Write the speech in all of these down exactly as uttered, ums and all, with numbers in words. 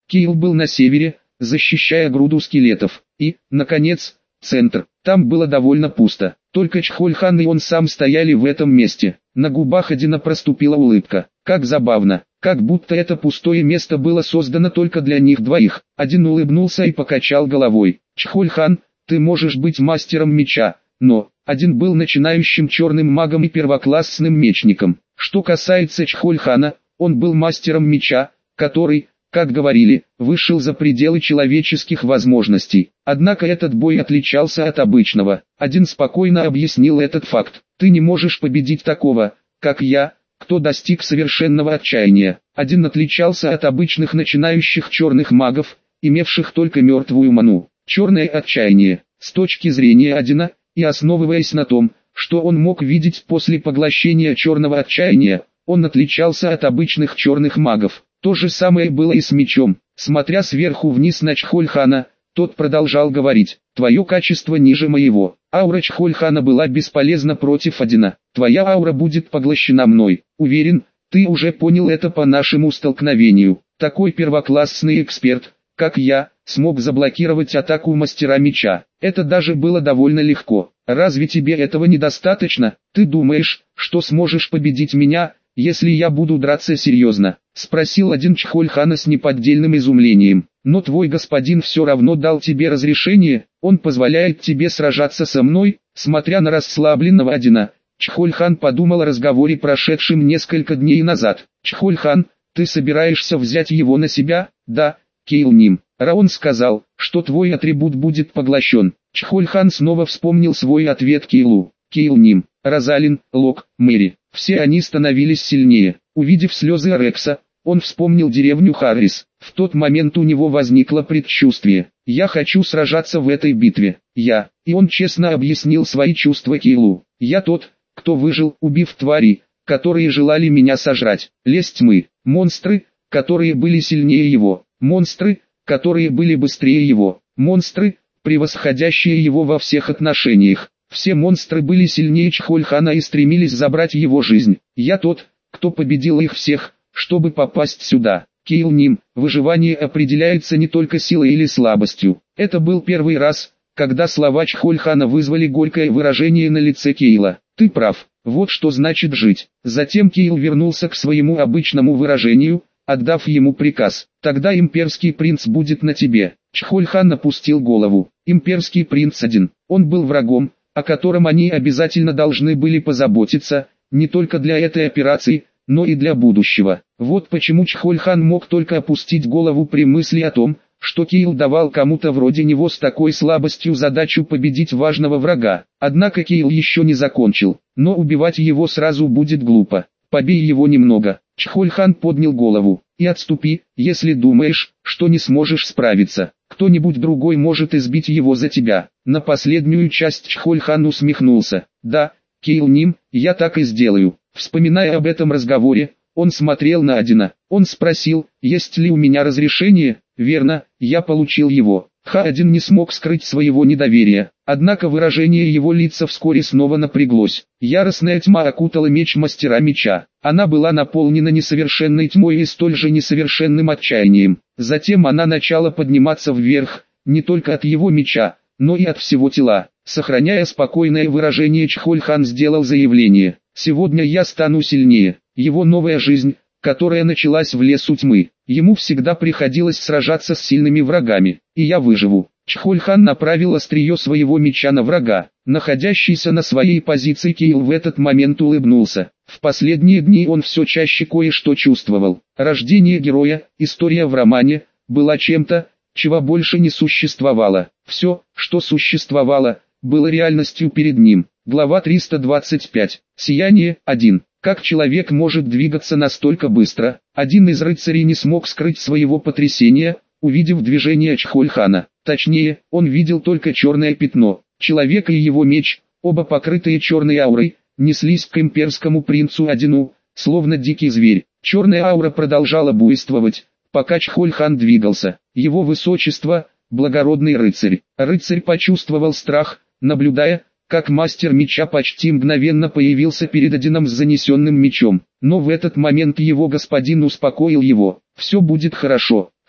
Кейл был на севере, защищая груду скелетов. И, наконец, центр. Там было довольно пусто. Только Чхольхан и он сам стояли в этом месте. На губах Одина проступила улыбка. Как забавно. Как будто это пустое место было создано только для них двоих. Один улыбнулся и покачал головой. Чхольхан, ты можешь быть мастером меча, но... Один был начинающим черным магом и первоклассным мечником. Что касается Чхольхана, он был мастером меча, который, как говорили, вышел за пределы человеческих возможностей. Однако этот бой отличался от обычного. Один спокойно объяснил этот факт. Ты не можешь победить такого, как я, кто достиг совершенного отчаяния. Один отличался от обычных начинающих черных магов, имевших только мертвую ману. Черное отчаяние, с точки зрения Одина, и основываясь на том, что он мог видеть после поглощения черного отчаяния, он отличался от обычных черных магов. То же самое было и с мечом. Смотря сверху вниз на Чхольхана, тот продолжал говорить: «Твое качество ниже моего». Аура Чхольхана была бесполезна против Одина. «Твоя аура будет поглощена мной. Уверен, ты уже понял это по нашему столкновению. Такой первоклассный эксперт, как я, смог заблокировать атаку мастера меча. Это даже было довольно легко. Разве тебе этого недостаточно? Ты думаешь, что сможешь победить меня, если я буду драться серьезно?» — спросил один Чхольхана с неподдельным изумлением. «Но твой господин все равно дал тебе разрешение, он позволяет тебе сражаться со мной?» Смотря на расслабленного Одина, Чхольхан подумал о разговоре, прошедшем несколько дней назад. «Чхольхан, ты собираешься взять его на себя?» «Да, Кейл Ним. Раон сказал, что твой атрибут будет поглощен». Чхольхан снова вспомнил свой ответ Кейлу. Кейл Ним, Розалин, Лок, Мэри. Все они становились сильнее. Увидев слезы Рекса, он вспомнил деревню Харрис. В тот момент у него возникло предчувствие. «Я хочу сражаться в этой битве. Я». И он честно объяснил свои чувства Кейлу. «Я тот, кто выжил, убив твари, которые желали меня сожрать. Лес тьмы. Монстры, которые были сильнее его. Монстры, которые были быстрее его. Монстры, превосходящие его во всех отношениях. Все монстры были сильнее Чхольхана и стремились забрать его жизнь. Я тот, кто победил их всех, чтобы попасть сюда». Кейл Ним, выживание определяется не только силой или слабостью. Это был первый раз, когда слова Чхольхана вызвали горькое выражение на лице Кейла. «Ты прав, вот что значит жить». Затем Кейл вернулся к своему обычному выражению, отдав ему приказ: «Тогда имперский принц будет на тебе». Чхольхан опустил голову. Имперский принц один. Он был врагом, о котором они обязательно должны были позаботиться, не только для этой операции, но и для будущего. Вот почему Чхольхан мог только опустить голову при мысли о том, что Кейл давал кому-то вроде него с такой слабостью задачу победить важного врага. Однако Кейл еще не закончил, но убивать его сразу будет глупо. «Побей его немного». Чхольхан поднял голову. «И отступи, если думаешь, что не сможешь справиться. Кто-нибудь другой может избить его за тебя». На последнюю часть Чхольхан усмехнулся. «Да, Кейл Ним, я так и сделаю». Вспоминая об этом разговоре, он смотрел на Одина. Он спросил, есть ли у меня разрешение. «Верно, я получил его». Ха-один не смог скрыть своего недоверия, однако выражение его лица вскоре снова напряглось. Яростная тьма окутала меч мастера меча. Она была наполнена несовершенной тьмой и столь же несовершенным отчаянием. Затем она начала подниматься вверх, не только от его меча, но и от всего тела. Сохраняя спокойное выражение, Чхольхан сделал заявление: «Сегодня я стану сильнее». Его новая жизнь, которая началась в лесу тьмы. Ему всегда приходилось сражаться с сильными врагами, и я выживу. Чхольхан направил острие своего меча на врага. Находящийся на своей позиции Кейл в этот момент улыбнулся. В последние дни он все чаще кое-что чувствовал. Рождение героя, история в романе, была чем-то, чего больше не существовало. Все, что существовало, было реальностью перед ним. Глава триста двадцать пять. Сияние один. Как человек может двигаться настолько быстро? Один из рыцарей не смог скрыть своего потрясения, увидев движение Чхольхана. Точнее, он видел только черное пятно. Человек и его меч, оба покрытые черной аурой, неслись к имперскому принцу Одину, словно дикий зверь. Черная аура продолжала буйствовать, пока Чхольхан двигался. Его высочество, благородный рыцарь. Рыцарь почувствовал страх, наблюдая, как мастер меча почти мгновенно появился перед Одином с занесенным мечом. Но в этот момент его господин успокоил его. «Все будет хорошо». «Что?»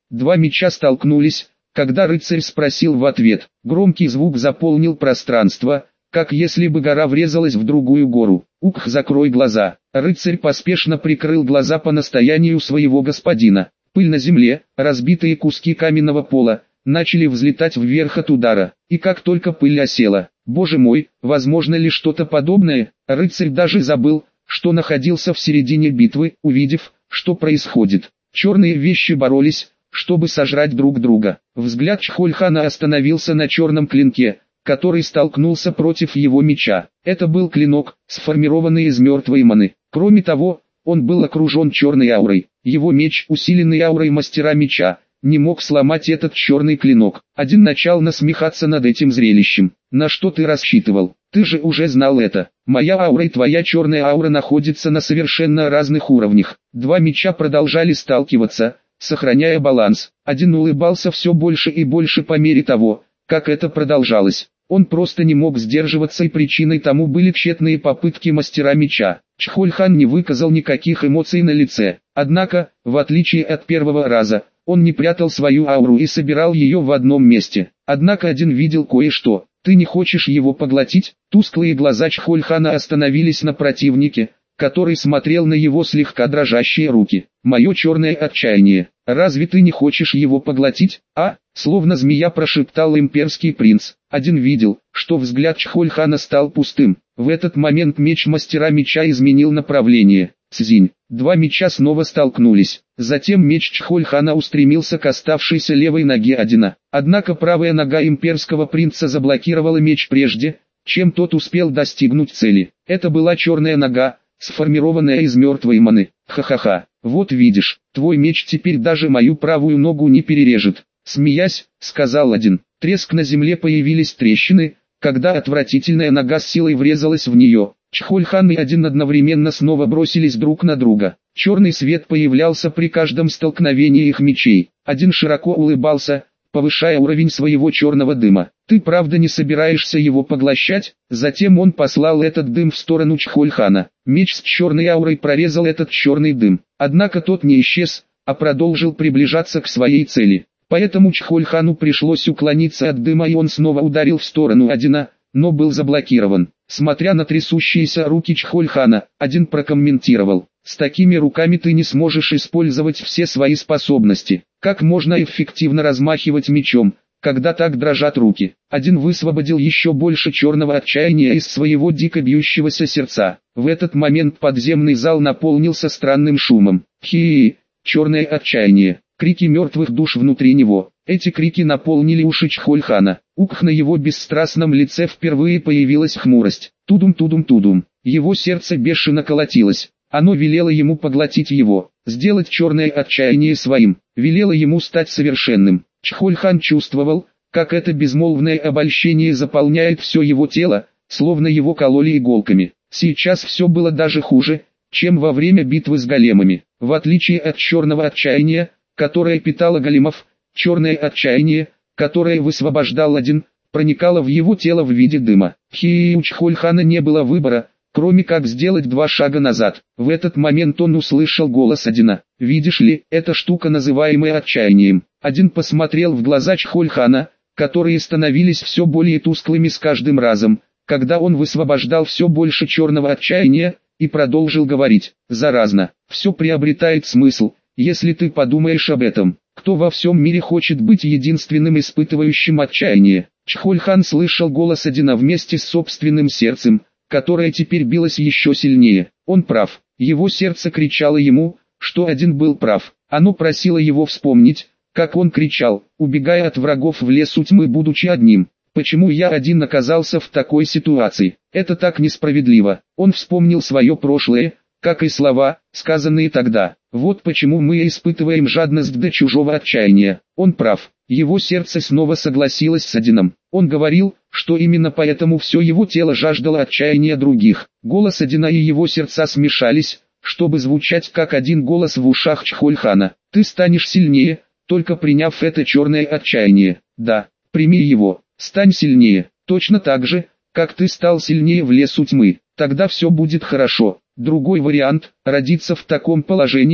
Два меча столкнулись, когда рыцарь спросил в ответ. Громкий звук заполнил пространство, как если бы гора врезалась в другую гору. «Ух, закрой глаза!» Рыцарь поспешно прикрыл глаза по настоянию своего господина. Пыль на земле, разбитые куски каменного пола, начали взлетать вверх от удара. И как только пыль осела, боже мой, возможно ли что-то подобное? Рыцарь даже забыл, что находился в середине битвы, увидев, что происходит. Черные вещи боролись, чтобы сожрать друг друга. Взгляд Чхольхана остановился на черном клинке, который столкнулся против его меча. Это был клинок, сформированный из мертвой маны. Кроме того, он был окружен черной аурой. Его меч, усиленный аурой мастера меча, не мог сломать этот черный клинок. Один начал насмехаться над этим зрелищем. «На что ты рассчитывал? Ты же уже знал это. Моя аура и твоя черная аура находятся на совершенно разных уровнях». Два меча продолжали сталкиваться, сохраняя баланс. Один улыбался все больше и больше по мере того, как это продолжалось. Он просто не мог сдерживаться, и причиной тому были тщетные попытки мастера меча. Чхольхан не выказал никаких эмоций на лице. Однако, в отличие от первого раза, он не прятал свою ауру и собирал ее в одном месте. Однако один видел кое-что. «Ты не хочешь его поглотить?» Тусклые глаза Чхольхана остановились на противнике, который смотрел на его слегка дрожащие руки. «Мое черное отчаяние. Разве ты не хочешь его поглотить?» «А?» — словно змея прошептал имперский принц. Один видел, что взгляд Чхольхана стал пустым. В этот момент меч мастера меча изменил направление. Цзинь. Два меча снова столкнулись. Затем меч Чхольхана устремился к оставшейся левой ноге Одина. Однако правая нога имперского принца заблокировала меч прежде, чем тот успел достигнуть цели. Это была черная нога, сформированная из мертвой маны. «Ха-ха-ха, вот видишь, твой меч теперь даже мою правую ногу не перережет», — смеясь, сказал один. Треск, на земле появились трещины, когда отвратительная нога с силой врезалась в нее. Чхольхан и Один одновременно снова бросились друг на друга. Черный свет появлялся при каждом столкновении их мечей. Один широко улыбался, повышая уровень своего черного дыма. «Ты правда не собираешься его поглощать?» Затем он послал этот дым в сторону Чхольхана. Меч с черной аурой прорезал этот черный дым. Однако тот не исчез, а продолжил приближаться к своей цели. Поэтому Чхольхану пришлось уклониться от дыма, и он снова ударил в сторону Одина, но был заблокирован. Смотря на трясущиеся руки Чхольхана, Один прокомментировал: «С такими руками ты не сможешь использовать все свои способности. Как можно эффективно размахивать мечом, когда так дрожат руки?» Один высвободил еще больше черного отчаяния из своего дико бьющегося сердца. В этот момент подземный зал наполнился странным шумом. Хи-хи, черное отчаяние. Крики мертвых душ внутри него. Эти крики наполнили уши Чхольхана. Ух, на его бесстрастном лице впервые появилась хмурость. Тудум-тудум-тудум. Его сердце бешено колотилось. Оно велело ему поглотить его, сделать черное отчаяние своим, велело ему стать совершенным. Чхольхан чувствовал, как это безмолвное обольщение заполняет все его тело, словно его кололи иголками. Сейчас все было даже хуже, чем во время битвы с големами. В отличие от черного отчаяния, которое питало големов, черное отчаяние, которое высвобождал Один, проникало в его тело в виде дыма. Хи, у Чхольхана не было выбора, кроме как сделать два шага назад. В этот момент он услышал голос Одина. «Видишь ли, эта штука, называемая отчаянием». Один посмотрел в глаза Чхольхана, которые становились все более тусклыми с каждым разом, когда он высвобождал все больше черного отчаяния, и продолжил говорить: «Заразно, все приобретает смысл, если ты подумаешь об этом. Кто во всем мире хочет быть единственным испытывающим отчаяние?» Чхольхан слышал голос Одина вместе с собственным сердцем, которое теперь билось еще сильнее. Он прав. Его сердце кричало ему, что Один был прав. Оно просило его вспомнить, как он кричал, убегая от врагов в лесу тьмы, будучи одним. «Почему я один оказался в такой ситуации? Это так несправедливо». Он вспомнил свое прошлое, как и слова, сказанные тогда. «Вот почему мы испытываем жадность до чужого отчаяния». Он прав. Его сердце снова согласилось с Одином. Он говорил, что именно поэтому все его тело жаждало отчаяния других. Голос Одина и его сердца смешались, чтобы звучать как один голос в ушах Чхольхана. «Ты станешь сильнее, только приняв это черное отчаяние. Да, прими его, стань сильнее, точно так же, как ты стал сильнее в лесу тьмы. Тогда все будет хорошо». Другой вариант – родиться в таком положении,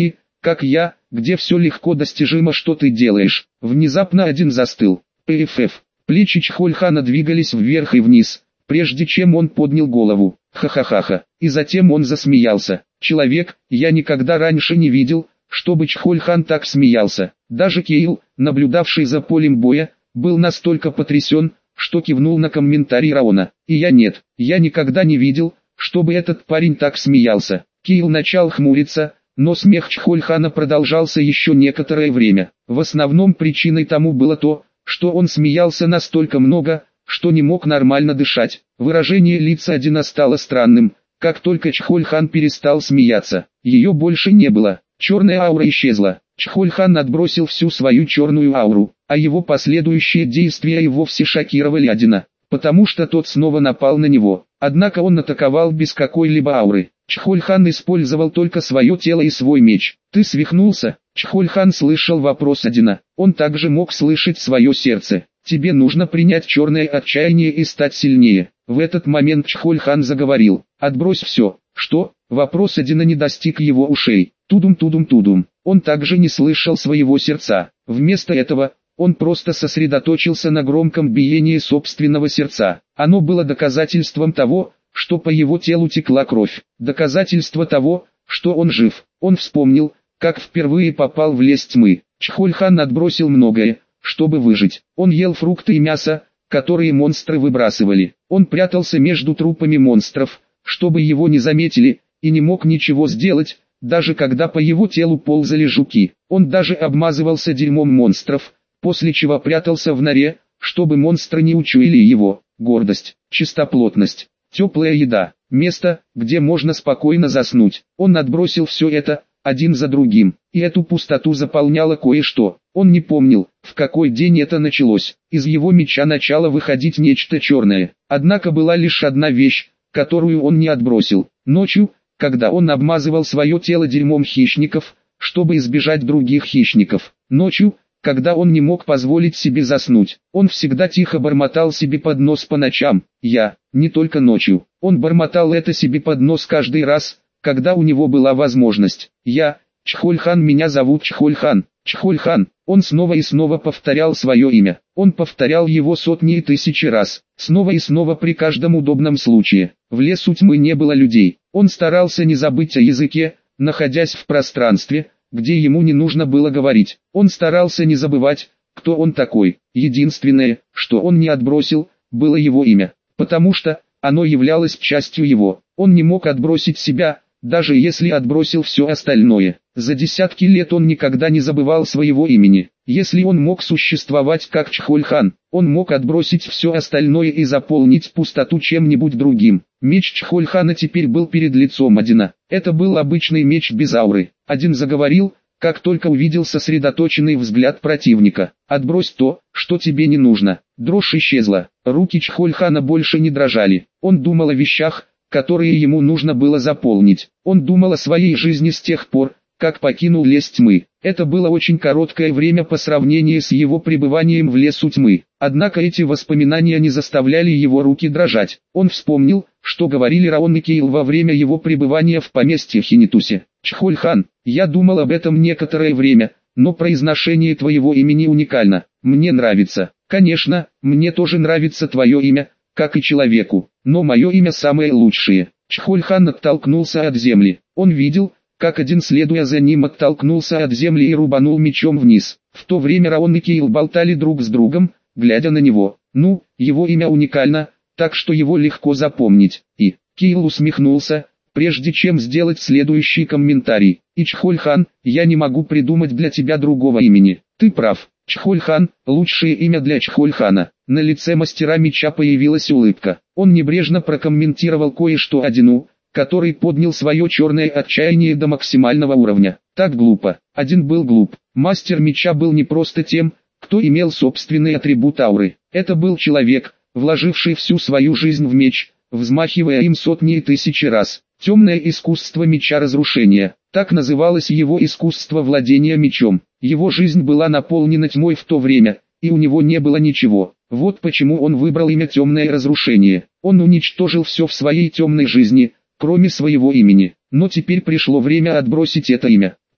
как я, где все легко достижимо, что ты делаешь. Внезапно один застыл. ПФФ. Плечи Чхольхана двигались вверх и вниз, прежде чем он поднял голову. Ха-ха-ха-ха. И затем он засмеялся. Человек, я никогда раньше не видел, чтобы Чхольхан так смеялся. Даже Кейл, наблюдавший за полем боя, был настолько потрясен, что кивнул на комментарий Раона. И я нет, я никогда не видел, чтобы этот парень так смеялся. Кейл начал хмуриться, но смех Чхольхана продолжался еще некоторое время. В основном причиной тому было то, что он смеялся настолько много, что не мог нормально дышать. Выражение лица Одина стало странным, как только Чхольхан перестал смеяться. Ее больше не было, черная аура исчезла. Чхольхан отбросил всю свою черную ауру, а его последующие действия и вовсе шокировали Одина, потому что тот снова напал на него. Однако он атаковал без какой-либо ауры. Чхольхан использовал только свое тело и свой меч. «Ты свихнулся?» Чхольхан слышал вопрос Одина. Он также мог слышать свое сердце. «Тебе нужно принять черное отчаяние и стать сильнее». В этот момент Чхольхан заговорил. «Отбрось все». «Что?» Вопрос Одина не достиг его ушей. Тудум-тудум-тудум. Он также не слышал своего сердца. Вместо этого, он просто сосредоточился на громком биении собственного сердца. Оно было доказательством того, что по его телу текла кровь. Доказательство того, что он жив. Он вспомнил, как впервые попал в лес тьмы. Чхольхан отбросил многое, чтобы выжить. Он ел фрукты и мясо, которые монстры выбрасывали. Он прятался между трупами монстров, чтобы его не заметили, и не мог ничего сделать, даже когда по его телу ползали жуки. Он даже обмазывался дерьмом монстров, после чего прятался в норе, чтобы монстры не учуяли его. Гордость, чистоплотность, теплая еда, место, где можно спокойно заснуть. Он отбросил все это, один за другим, и эту пустоту заполняло кое-что. Он не помнил, в какой день это началось. Из его меча начало выходить нечто черное. Однако была лишь одна вещь, которую он не отбросил. Ночью, когда он обмазывал свое тело дерьмом хищников, чтобы избежать других хищников. Ночью, когда он не мог позволить себе заснуть, он всегда тихо бормотал себе под нос по ночам. Я, не только ночью. Он бормотал это себе под нос каждый раз, когда у него была возможность. Я, Чхольхан, меня зовут Чхольхан. Чхольхан. Он снова и снова повторял свое имя. Он повторял его сотни и тысячи раз, снова и снова при каждом удобном случае. В лесу тьмы не было людей. Он старался не забыть о языке, находясь в пространстве, где ему не нужно было говорить. Он старался не забывать, кто он такой. Единственное, что он не отбросил, было его имя, потому что оно являлось частью его. Он не мог отбросить себя, даже если отбросил все остальное. За десятки лет он никогда не забывал своего имени. Если он мог существовать как Чхольхан, он мог отбросить все остальное и заполнить пустоту чем-нибудь другим. Меч Чхольхана теперь был перед лицом Одина. Это был обычный меч без ауры. Один заговорил, как только увидел сосредоточенный взгляд противника. «Отбрось то, что тебе не нужно». Дрожь исчезла. Руки Чхольхана больше не дрожали. Он думал о вещах, которые ему нужно было заполнить. Он думал о своей жизни с тех пор, как покинул лес тьмы. Это было очень короткое время по сравнению с его пребыванием в лесу тьмы. Однако эти воспоминания не заставляли его руки дрожать. Он вспомнил, что говорили Раон и Кейл во время его пребывания в поместье Хинитусе. «Чхольхан, я думал об этом некоторое время, но произношение твоего имени уникально. Мне нравится. Конечно, мне тоже нравится твое имя, как и человеку, но мое имя самое лучшее». Чхольхан оттолкнулся от земли. Он видел, как один, следуя за ним, оттолкнулся от земли и рубанул мечом вниз. В то время Раон и Кейл болтали друг с другом, глядя на него. «Ну, его имя уникально, так что его легко запомнить». И Кейл усмехнулся, прежде чем сделать следующий комментарий. «И Чхольхан, я не могу придумать для тебя другого имени». «Ты прав. Чхольхан – лучшее имя для Чхольхана». На лице мастера меча появилась улыбка. Он небрежно прокомментировал кое-что Одину, который поднял свое черное отчаяние до максимального уровня. Так глупо. Один был глуп. Мастер меча был не просто тем, кто имел собственный атрибут ауры. Это был человек, вложивший всю свою жизнь в меч, взмахивая им сотни и тысячи раз. Темное искусство меча разрушения. Так называлось его искусство владения мечом. Его жизнь была наполнена тьмой в то время, и у него не было ничего. Вот почему он выбрал имя Темное Разрушение. Он уничтожил все в своей темной жизни, кроме своего имени. Но теперь пришло время отбросить это имя.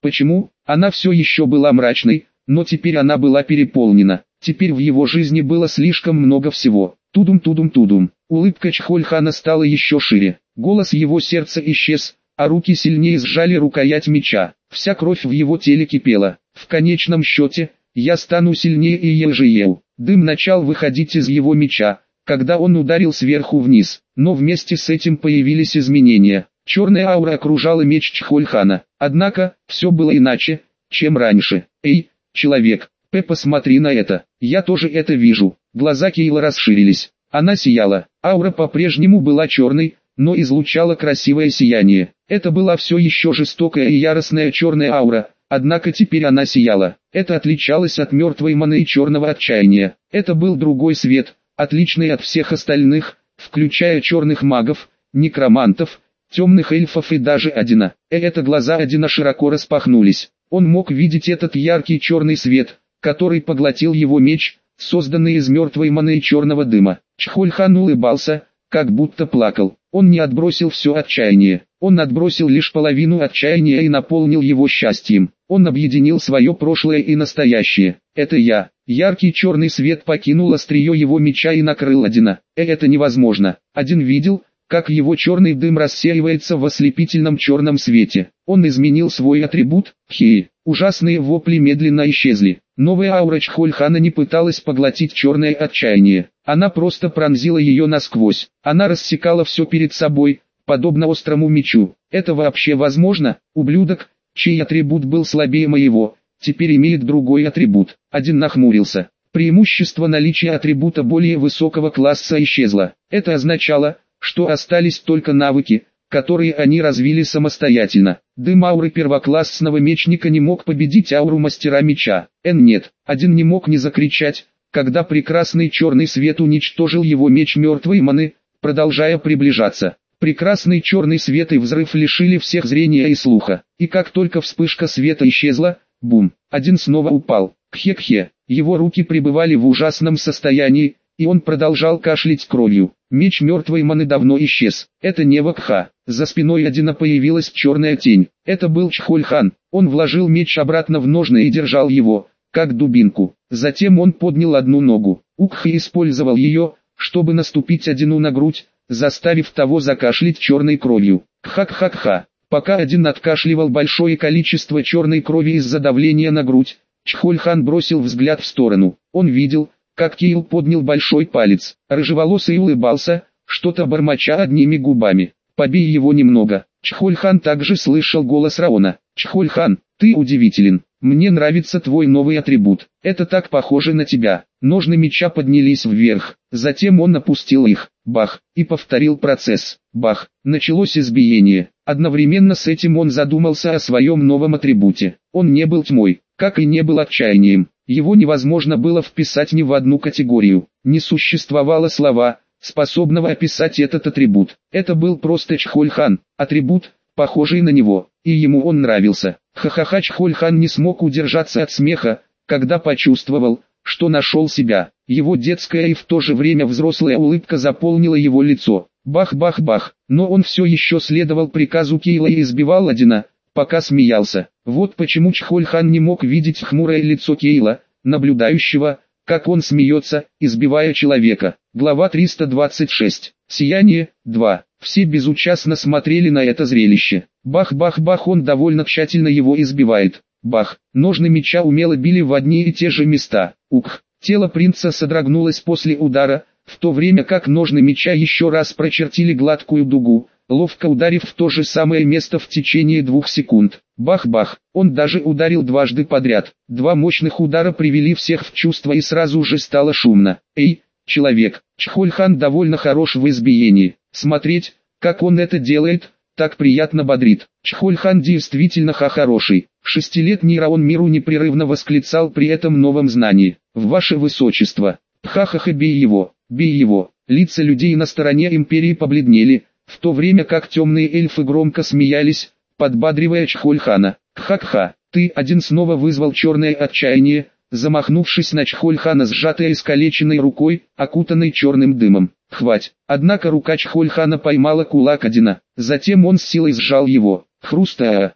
Почему? Она все еще была мрачной, но теперь она была переполнена. Теперь в его жизни было слишком много всего. Тудум-тудум-тудум. Улыбка Чхольхана стала еще шире. Голос его сердца исчез, а руки сильнее сжали рукоять меча. Вся кровь в его теле кипела. В конечном счете, я стану сильнее и ежеел. Дым начал выходить из его меча, когда он ударил сверху вниз. Но вместе с этим появились изменения. Черная аура окружала меч Чхольхана. Однако, все было иначе, чем раньше. «Эй, человек, П, посмотри на это. Я тоже это вижу». Глаза Кейла расширились. Она сияла. Аура по-прежнему была черной, но излучала красивое сияние. Это была все еще жестокая и яростная черная аура, однако теперь она сияла. Это отличалось от мертвой маны и черного отчаяния. Это был другой свет, отличный от всех остальных, включая черных магов, некромантов, темных эльфов и даже Одина. И это глаза Одина широко распахнулись. Он мог видеть этот яркий черный свет, который поглотил его меч, созданный из мертвой маны и черного дыма. Чхольхан улыбался, как будто плакал. Он не отбросил все отчаяние. Он отбросил лишь половину отчаяния и наполнил его счастьем. Он объединил свое прошлое и настоящее. «Это я». Яркий черный свет покинул острие его меча и накрыл Одина. Э, это невозможно. Один видел, как его черный дым рассеивается в ослепительном черном свете. Он изменил свой атрибут, Хи. Ужасные вопли медленно исчезли. Новая аура Чхольхана не пыталась поглотить черное отчаяние. Она просто пронзила ее насквозь. Она рассекала все перед собой, подобно острому мечу. Это вообще возможно? Ублюдок, чей атрибут был слабее моего, теперь имеет другой атрибут. Один нахмурился. Преимущество наличия атрибута более высокого класса исчезло. Это означало, что остались только навыки, которые они развили самостоятельно. Дым ауры первоклассного мечника не мог победить ауру мастера меча. Н нет, один не мог не закричать, когда прекрасный черный свет уничтожил его меч мертвой маны, продолжая приближаться. Прекрасный черный свет и взрыв лишили всех зрения и слуха. И как только вспышка света исчезла, бум, один снова упал. Кхе-кхе, его руки пребывали в ужасном состоянии, и он продолжал кашлять кровью. Меч мертвой маны давно исчез. Это не Вакха. За спиной Одина появилась черная тень. Это был Чхольхан. Он вложил меч обратно в ножны и держал его, как дубинку. Затем он поднял одну ногу. Укхи использовал ее, чтобы наступить Одину на грудь, заставив того закашлять черной кровью. Кха-кха-кха. Пока Один откашливал большое количество черной крови из-за давления на грудь, Чхольхан бросил взгляд в сторону. Он видел, как Кейл поднял большой палец. Рыжеволосый улыбался, что-то бормоча одними губами. «Побей его немного». Чхольхан также слышал голос Раона. «Чхольхан, ты удивителен. Мне нравится твой новый атрибут. Это так похоже на тебя». Ножны меча поднялись вверх. Затем он опустил их. Бах. И повторил процесс. Бах. Началось избиение. Одновременно с этим он задумался о своем новом атрибуте. Он не был тьмой, как и не был отчаянием. Его невозможно было вписать ни в одну категорию. Не существовало слова, способного описать этот атрибут. Это был просто Чхольхан, атрибут, похожий на него, и ему он нравился. Ха-ха-ха. Чхольхан не смог удержаться от смеха, когда почувствовал, что нашел себя. Его детская и в то же время взрослая улыбка заполнила его лицо. Бах-бах-бах. Но он все еще следовал приказу Кейла и избивал Одина, пока смеялся. Вот почему Чхольхан не мог видеть хмурое лицо Кейла, наблюдающего, как он смеется, избивая человека. Глава триста двадцать шесть. Сияние, два. Все безучастно смотрели на это зрелище. Бах-бах-бах. Он довольно тщательно его избивает. Бах. Ножны меча умело били в одни и те же места. Ух. Тело принца содрогнулось после удара, в то время как ножны меча еще раз прочертили гладкую дугу, ловко ударив в то же самое место в течение двух секунд. Бах-бах. Он даже ударил дважды подряд. Два мощных удара привели всех в чувство и сразу же стало шумно. «Эй, человек!» Чхольхан довольно хорош в избиении. Смотреть, как он это делает, так приятно бодрит. Чхольхан действительно ха-хороший. Шестилетний Раон Миру непрерывно восклицал при этом новом знании. «Ваше Высочество! Ха-ха-ха, бей его! Бей его!» Лица людей на стороне империи побледнели, в то время как темные эльфы громко смеялись, подбадривая Чхольхана. «Ха-ха, ты один снова вызвал черное отчаяние», замахнувшись на Чхольхана сжатой искалеченной рукой, окутанной черным дымом. «Хвать!» Однако рука Чхольхана поймала кулак Одина, затем он с силой сжал его. Хрустая,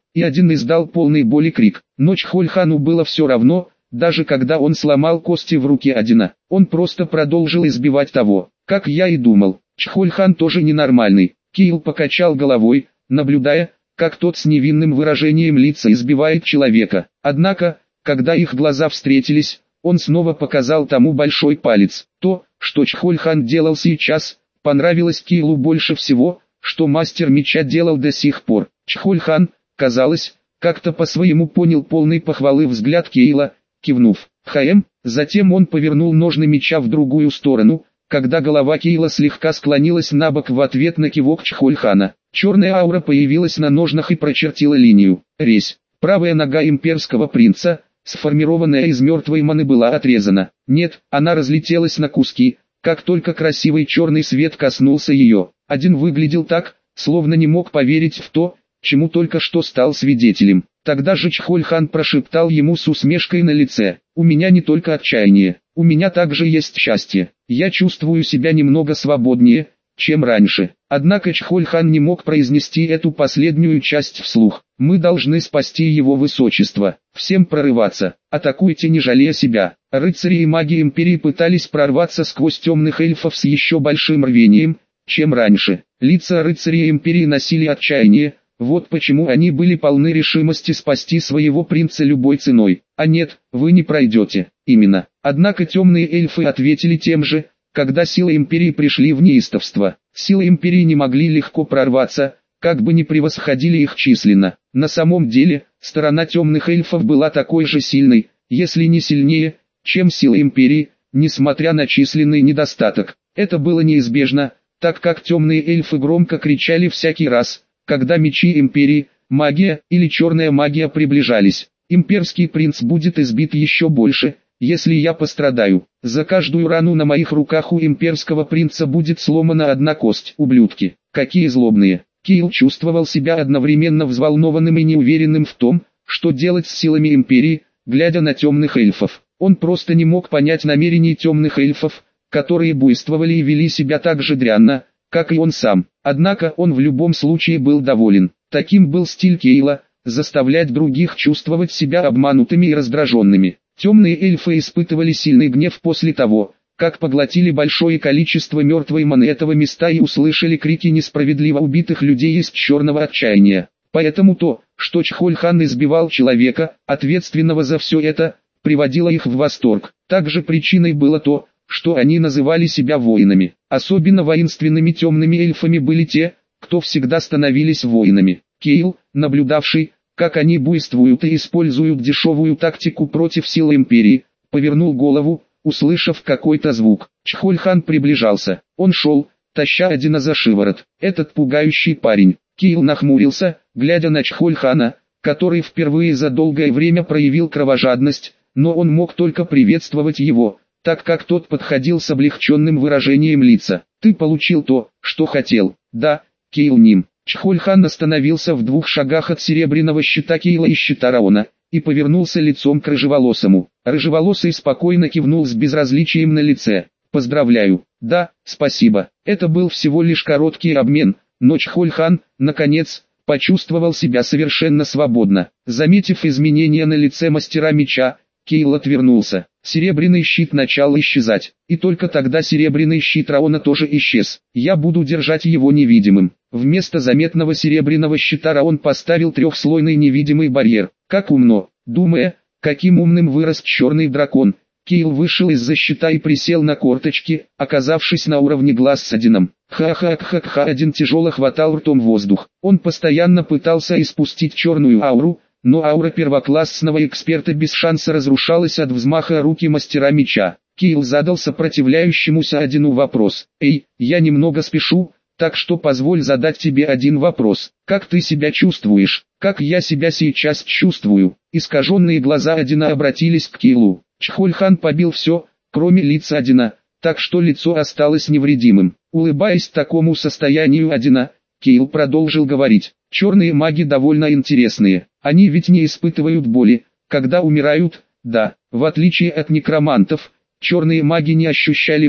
и один издал полный боли крик. Но Чхольхану было все равно, даже когда он сломал кости в руке Одина. Он просто продолжил избивать того, как я и думал. Чхольхан тоже ненормальный. Киил покачал головой, наблюдая, как тот с невинным выражением лица избивает человека. Однако, когда их глаза встретились, он снова показал тому большой палец. То, что Чхольхан делал сейчас, понравилось Киилу больше всего, что мастер меча делал до сих пор. Чхольхан, казалось, как-то по-своему понял полный похвалы взгляд Киила, кивнув. «Хаэм», затем он повернул ножны меча в другую сторону, когда голова Киила слегка склонилась на бок в ответ на кивок Чхольхана. Черная аура появилась на ножнах и прочертила линию. Резь. Правая нога имперского принца, сформированная из мертвой маны, была отрезана. Нет, она разлетелась на куски, как только красивый черный свет коснулся ее. Один выглядел так, словно не мог поверить в то, чему только что стал свидетелем. Тогда же Чхольхан прошептал ему с усмешкой на лице: «У меня не только отчаяние, у меня также есть счастье. Я чувствую себя немного свободнее, чем раньше». Однако Чхольхан не мог произнести эту последнюю часть вслух. «Мы должны спасти его высочество. Всем прорываться. Атакуйте, не жалея себя». Рыцари и маги Империи пытались прорваться сквозь темных эльфов с еще большим рвением, чем раньше. Лица рыцарей Империи носили отчаяние. Вот почему они были полны решимости спасти своего принца любой ценой. «А нет, вы не пройдете». Именно. Однако темные эльфы ответили тем же, когда силы Империи пришли в неистовство. Силы Империи не могли легко прорваться, как бы ни превосходили их численно. На самом деле, сторона темных эльфов была такой же сильной, если не сильнее, чем силы Империи, несмотря на численный недостаток. Это было неизбежно, так как темные эльфы громко кричали всякий раз, когда мечи Империи, магия или черная магия приближались. Имперский принц будет избит еще больше, если я пострадаю. За каждую рану на моих руках у имперского принца будет сломана одна кость. Ублюдки, какие злобные. Киил чувствовал себя одновременно взволнованным и неуверенным в том, что делать с силами Империи, глядя на темных эльфов. Он просто не мог понять намерений темных эльфов, которые буйствовали и вели себя так же дрянно, как и он сам. Однако он в любом случае был доволен. Таким был стиль Киила – заставлять других чувствовать себя обманутыми и раздраженными. Темные эльфы испытывали сильный гнев после того, как поглотили большое количество мертвой маны этого места и услышали крики несправедливо убитых людей из черного отчаяния. Поэтому то, что Чхольхан избивал человека, ответственного за все это, приводило их в восторг. Также причиной было то, что они называли себя воинами. Особенно воинственными темными эльфами были те, кто всегда становились воинами. Киил, наблюдавший, как они буйствуют и используют дешевую тактику против сил Империи, повернул голову, услышав какой-то звук. Чхольхан приближался. Он шел, таща Одина за шиворот. Этот пугающий парень. Киил нахмурился, глядя на Чхольхана, который впервые за долгое время проявил кровожадность, но он мог только приветствовать его, так как тот подходил с облегченным выражением лица. «Ты получил то, что хотел». «Да, Киил Ним». Чхольхан остановился в двух шагах от серебряного щита Киила и щита Раона, и повернулся лицом к рыжеволосому. Рыжеволосый спокойно кивнул с безразличием на лице. «Поздравляю». «Да, спасибо». Это был всего лишь короткий обмен, но Чхольхан, наконец, почувствовал себя совершенно свободно. Заметив изменения на лице мастера меча, Киил отвернулся. Серебряный щит начал исчезать, и только тогда серебряный щит Раона тоже исчез. «Я буду держать его невидимым». Вместо заметного серебряного щита Раон поставил трехслойный невидимый барьер. Как умно. Думая, каким умным вырос черный дракон, Киил вышел из-за щита и присел на корточки, оказавшись на уровне глаз с Одином. Ха-ха-ха-ха, Один тяжело хватал ртом воздух. Он постоянно пытался испустить черную ауру, но аура первоклассного эксперта без шанса разрушалась от взмаха руки мастера меча. Киил задал сопротивляющемуся Одину вопрос. «Эй, я немного спешу, так что позволь задать тебе один вопрос. Как ты себя чувствуешь?» «Как я себя сейчас чувствую?» Искаженные глаза Одина обратились к Киилу. Чхольхан побил все, кроме лица Одина, так что лицо осталось невредимым. Улыбаясь такому состоянию Одина, Киил продолжил говорить. «Черные маги довольно интересные. Они ведь не испытывают боли, когда умирают». Да, в отличие от некромантов, черные маги не ощущали боль,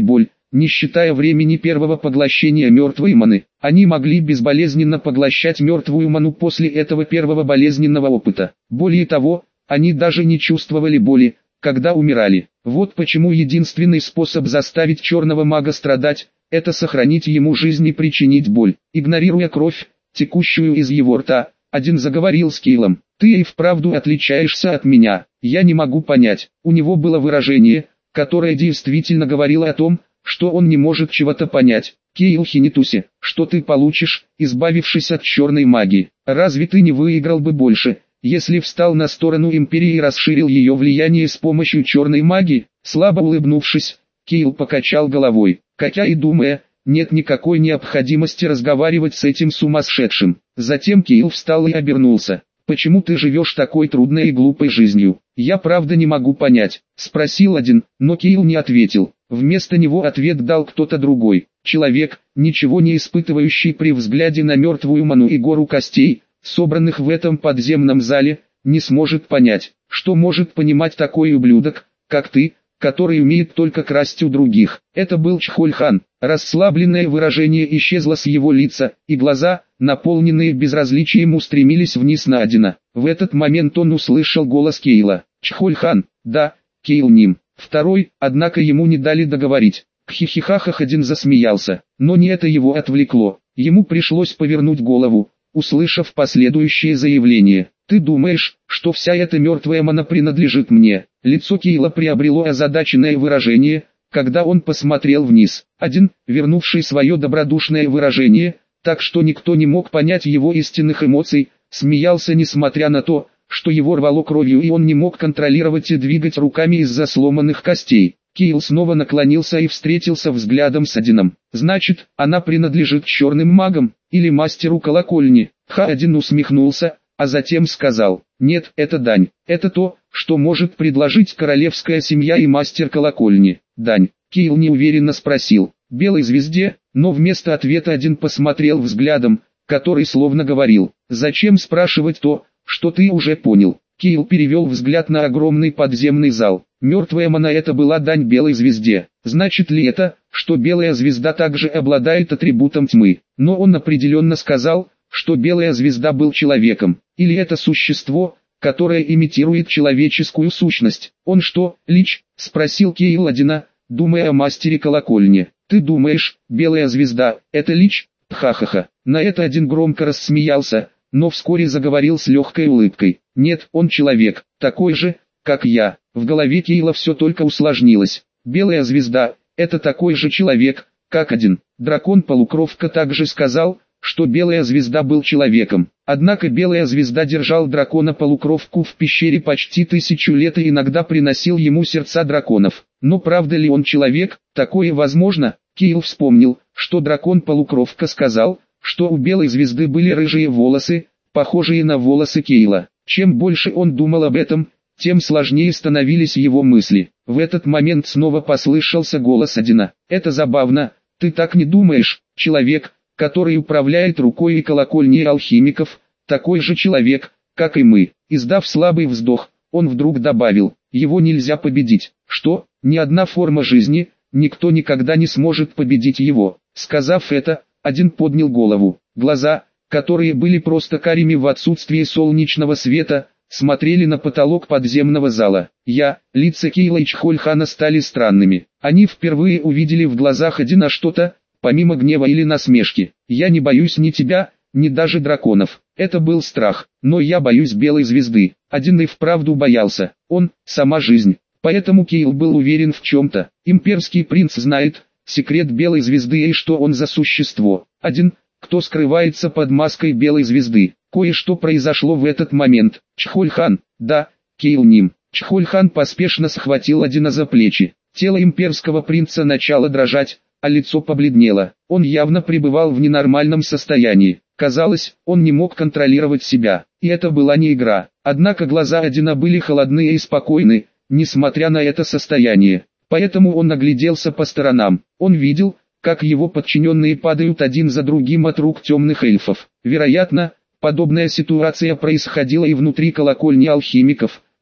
не считая времени первого поглощения мертвой маны. Они могли безболезненно поглощать мертвую ману после этого первого болезненного опыта. Более того, они даже не чувствовали боли, когда умирали. Вот почему единственный способ заставить черного мага страдать, это сохранить ему жизнь и причинить боль. Игнорируя кровь, текущую из его рта, один заговорил с Кейлом. «Ты и вправду отличаешься от меня. Я не могу понять». У него было выражение, которое действительно говорило о том, что он не может чего-то понять. «Кейл Хинитуси, что ты получишь, избавившись от черной магии? Разве ты не выиграл бы больше, если встал на сторону Империи и расширил ее влияние с помощью черной магии?» Слабо улыбнувшись, Кейл покачал головой, хотя и думая, нет никакой необходимости разговаривать с этим сумасшедшим. Затем Кейл встал и обернулся. «Почему ты живешь такой трудной и глупой жизнью? Я правда не могу понять», — спросил один, но Кейл не ответил. Вместо него ответ дал кто-то другой. Человек, ничего не испытывающий при взгляде на мертвую ману и гору костей, собранных в этом подземном зале, не сможет понять, что может понимать такой ублюдок, как ты, который умеет только красть у других. Это был Чхоль-хан. Расслабленное выражение исчезло с его лица, и глаза, наполненные безразличием, устремились вниз на Адина. В этот момент он услышал голос Кейла. «Чхоль-хан, да, Кейл Ним». Второй, однако ему не дали договорить. Кхихихахах один засмеялся, но не это его отвлекло. Ему пришлось повернуть голову, услышав последующее заявление. «Ты думаешь, что вся эта мертвая мана принадлежит мне?» Лицо Кейла приобрело озадаченное выражение, когда он посмотрел вниз. Один, вернувший свое добродушное выражение, так что никто не мог понять его истинных эмоций, смеялся несмотря на то, что его рвало кровью и он не мог контролировать и двигать руками из-за сломанных костей. Кейл снова наклонился и встретился взглядом с Адином. «Значит, она принадлежит черным магам, или мастеру колокольни?» Ха-один усмехнулся, а затем сказал: «Нет, это дань. Это то, что может предложить королевская семья и мастер колокольни». «Дань?» Кейл неуверенно спросил. «Белой звезде?» Но вместо ответа один посмотрел взглядом, который словно говорил: «Зачем спрашивать то, что ты уже понял?» Кейл перевел взгляд на огромный подземный зал. Мертвая мана — это была дань белой звезде. Значит ли это, что белая звезда также обладает атрибутом тьмы? Но он определенно сказал, что белая звезда был человеком. Или это существо, которое имитирует человеческую сущность? «Он что, лич?» — спросил Кейл Адина, думая о мастере колокольни. «Ты думаешь, белая звезда — это лич?» Ха-ха-ха. На это один громко рассмеялся, но вскоре заговорил с легкой улыбкой. «Нет, он человек, такой же, как я». В голове Кейла все только усложнилось. Белая звезда — это такой же человек, как один. Дракон-полукровка также сказал, что белая звезда был человеком. Однако белая звезда держал дракона-полукровку в пещере почти тысячу лет и иногда приносил ему сердца драконов. Но правда ли он человек? Такое возможно? Кейл вспомнил, что дракон-полукровка сказал, что у белой звезды были рыжие волосы, похожие на волосы Кейла. Чем больше он думал об этом, тем сложнее становились его мысли. В этот момент снова послышался голос Адина. «Это забавно, ты так не думаешь? Человек, который управляет рукой и колокольней алхимиков, такой же человек, как и мы». Издав слабый вздох, он вдруг добавил: «Его нельзя победить». «Что? Ни одна форма жизни, никто никогда не сможет победить его». Сказав это, один поднял голову. Глаза, которые были просто карими в отсутствии солнечного света, смотрели на потолок подземного зала. Я, лица Кейла и Чхоль-хана стали странными. Они впервые увидели в глазах Адина что-то, помимо гнева или насмешки. «Я не боюсь ни тебя, ни даже драконов». Это был страх, но я боюсь белой звезды. Один и вправду боялся. Он — сама жизнь. Поэтому Кейл был уверен в чем-то. Имперский принц знает секрет белой звезды и что он за существо. Один, кто скрывается под маской белой звезды. Кое-что произошло в этот момент. Чхоль-хан, да, Кейл Ним. Чхоль-хан поспешно схватил Адина за плечи. Тело имперского принца начало дрожать, а лицо побледнело. Он явно пребывал в ненормальном состоянии. Казалось, он не мог контролировать себя. И это была не игра. Однако глаза Адина были холодны и спокойны, несмотря на это состояние. Поэтому он огляделся по сторонам. Он видел, как его подчиненные падают один за другим от рук темных эльфов. Вероятно, подобная ситуация происходила и внутри колокольни алхимиков,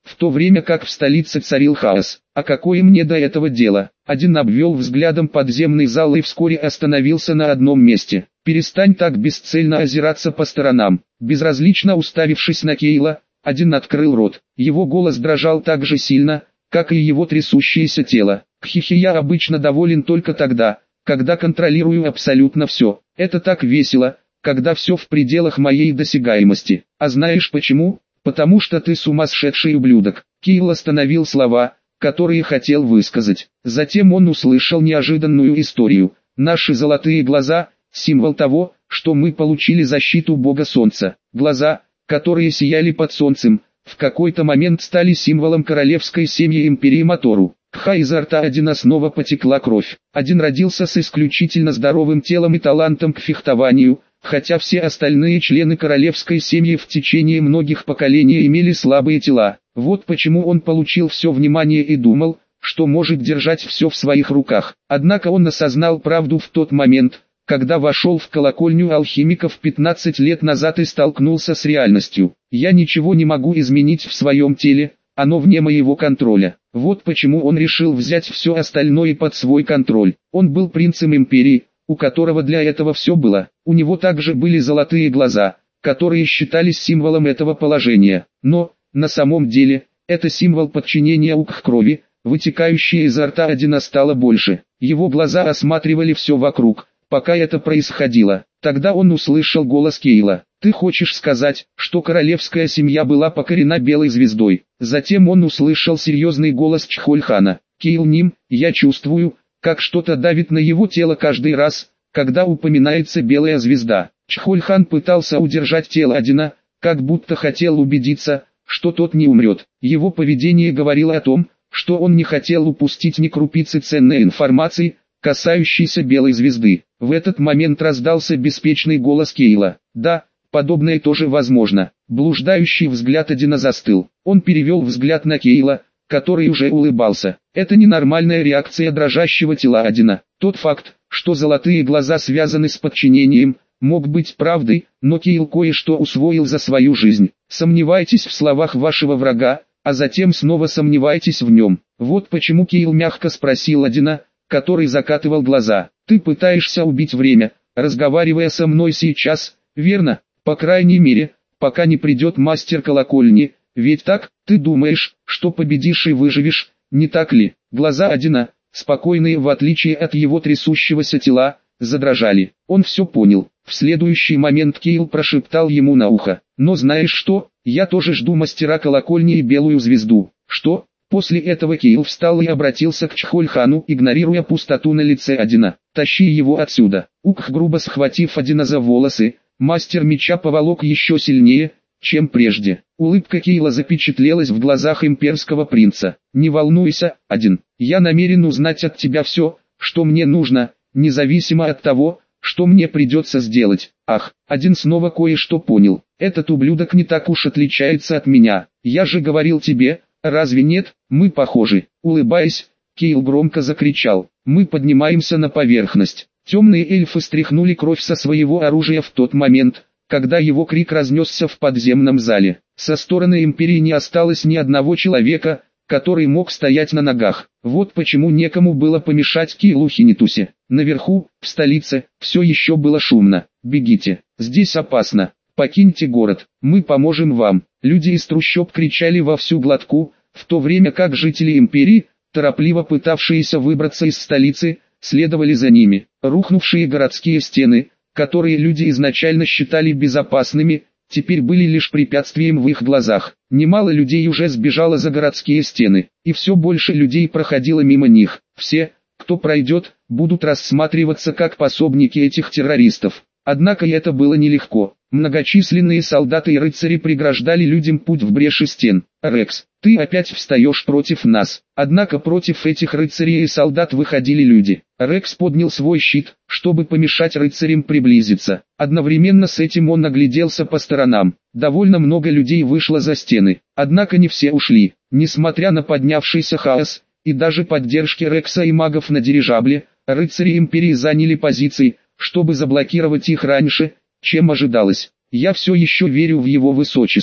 в то время как в столице царил хаос. А какое мне до этого дело? Один обвел взглядом подземный зал и вскоре остановился на одном месте. Перестань так бесцельно озираться по сторонам. Безразлично уставившись на Кейла, один открыл рот. Его голос дрожал так же сильно, как и его трясущееся тело. Кхихи, я обычно доволен только тогда, когда контролирую абсолютно все. Это так весело, когда все в пределах моей досягаемости. А знаешь почему? Потому что ты сумасшедший ублюдок. Кейл остановил слова, которые хотел высказать. Затем он услышал неожиданную историю. Наши золотые глаза – символ того, что мы получили защиту бога солнца. Глаза, которые сияли под солнцем, в какой-то момент стали символом королевской семьи империи Мотору. Кха изо рта Одина снова потекла кровь. Один родился с исключительно здоровым телом и талантом к фехтованию, хотя все остальные члены королевской семьи в течение многих поколений имели слабые тела. Вот почему он получил все внимание и думал, что может держать все в своих руках. Однако он осознал правду в тот момент, когда вошел в колокольню алхимиков пятнадцать лет назад и столкнулся с реальностью. Я ничего не могу изменить в своем теле, оно вне моего контроля. Вот почему он решил взять все остальное под свой контроль. Он был принцем империи, у которого для этого все было. У него также были золотые глаза, которые считались символом этого положения. Но, на самом деле, это символ подчинения укх крови, вытекающей изо рта Одина стало больше. Его глаза осматривали все вокруг, пока это происходило. Тогда он услышал голос Кейла. «Ты хочешь сказать, что королевская семья была покорена белой звездой?» Затем он услышал серьезный голос Чхольхана. «Кейл Ним, я чувствую, как что-то давит на его тело каждый раз, когда упоминается белая звезда». Чхольхан пытался удержать тело Одина, как будто хотел убедиться, что тот не умрет. Его поведение говорило о том, что он не хотел упустить ни крупицы ценной информации, касающейся белой звезды. В этот момент раздался беспечный голос Кейла. «Да, подобное тоже возможно». Блуждающий взгляд Одина застыл. Он перевел взгляд на Кейла, который уже улыбался. Это ненормальная реакция дрожащего тела Одина. Тот факт, что золотые глаза связаны с подчинением, мог быть правдой, но Кейл кое-что усвоил за свою жизнь. Сомневайтесь в словах вашего врага, а затем снова сомневайтесь в нем. Вот почему Кейл мягко спросил Одина, который закатывал глаза. «Ты пытаешься убить время, разговаривая со мной сейчас, верно? По крайней мере, пока не придет мастер колокольни, ведь так, ты думаешь, что победишь и выживешь, не так ли?» Глаза Одина, спокойные в отличие от его трясущегося тела, задрожали. Он все понял. В следующий момент Кейл прошептал ему на ухо. «Но знаешь что, я тоже жду мастера колокольни и белую звезду». «Что?» После этого Кейл встал и обратился к Чхольхану, игнорируя пустоту на лице Одина. «Тащи его отсюда». Укх, грубо схватив Одина за волосы, мастер меча поволок еще сильнее, чем прежде. Улыбка Кейла запечатлелась в глазах имперского принца. «Не волнуйся, Один. Я намерен узнать от тебя все, что мне нужно, независимо от того, что мне придется сделать». Ах, Один снова кое-что понял. «Этот ублюдок не так уж отличается от меня. Я же говорил тебе, разве нет, мы похожи». Улыбаясь, Кейл громко закричал. «Мы поднимаемся на поверхность». Темные эльфы стряхнули кровь со своего оружия в тот момент, когда его крик разнесся в подземном зале. Со стороны империи не осталось ни одного человека, который мог стоять на ногах. Вот почему некому было помешать Кейлу Хинитусе. Наверху, в столице, все еще было шумно. «Бегите, здесь опасно, покиньте город, мы поможем вам». Люди из трущоб кричали во всю глотку, в то время как жители империи, торопливо пытавшиеся выбраться из столицы, следовали за ними. Рухнувшие городские стены, которые люди изначально считали безопасными, теперь были лишь препятствием в их глазах. Немало людей уже сбежало за городские стены, и все больше людей проходило мимо них. Все, кто пройдет, будут рассматриваться как пособники этих террористов. Однако и это было нелегко. Многочисленные солдаты и рыцари преграждали людям путь в бреши стен. «Рекс, ты опять встаешь против нас». Однако против этих рыцарей и солдат выходили люди. Рекс поднял свой щит, чтобы помешать рыцарям приблизиться. Одновременно с этим он огляделся по сторонам. Довольно много людей вышло за стены. Однако не все ушли. Несмотря на поднявшийся хаос, и даже поддержки Рекса и магов на дирижабле, рыцари империи заняли позиции, чтобы заблокировать их раньше, чем ожидалось. «Я все еще верю в его высочество»,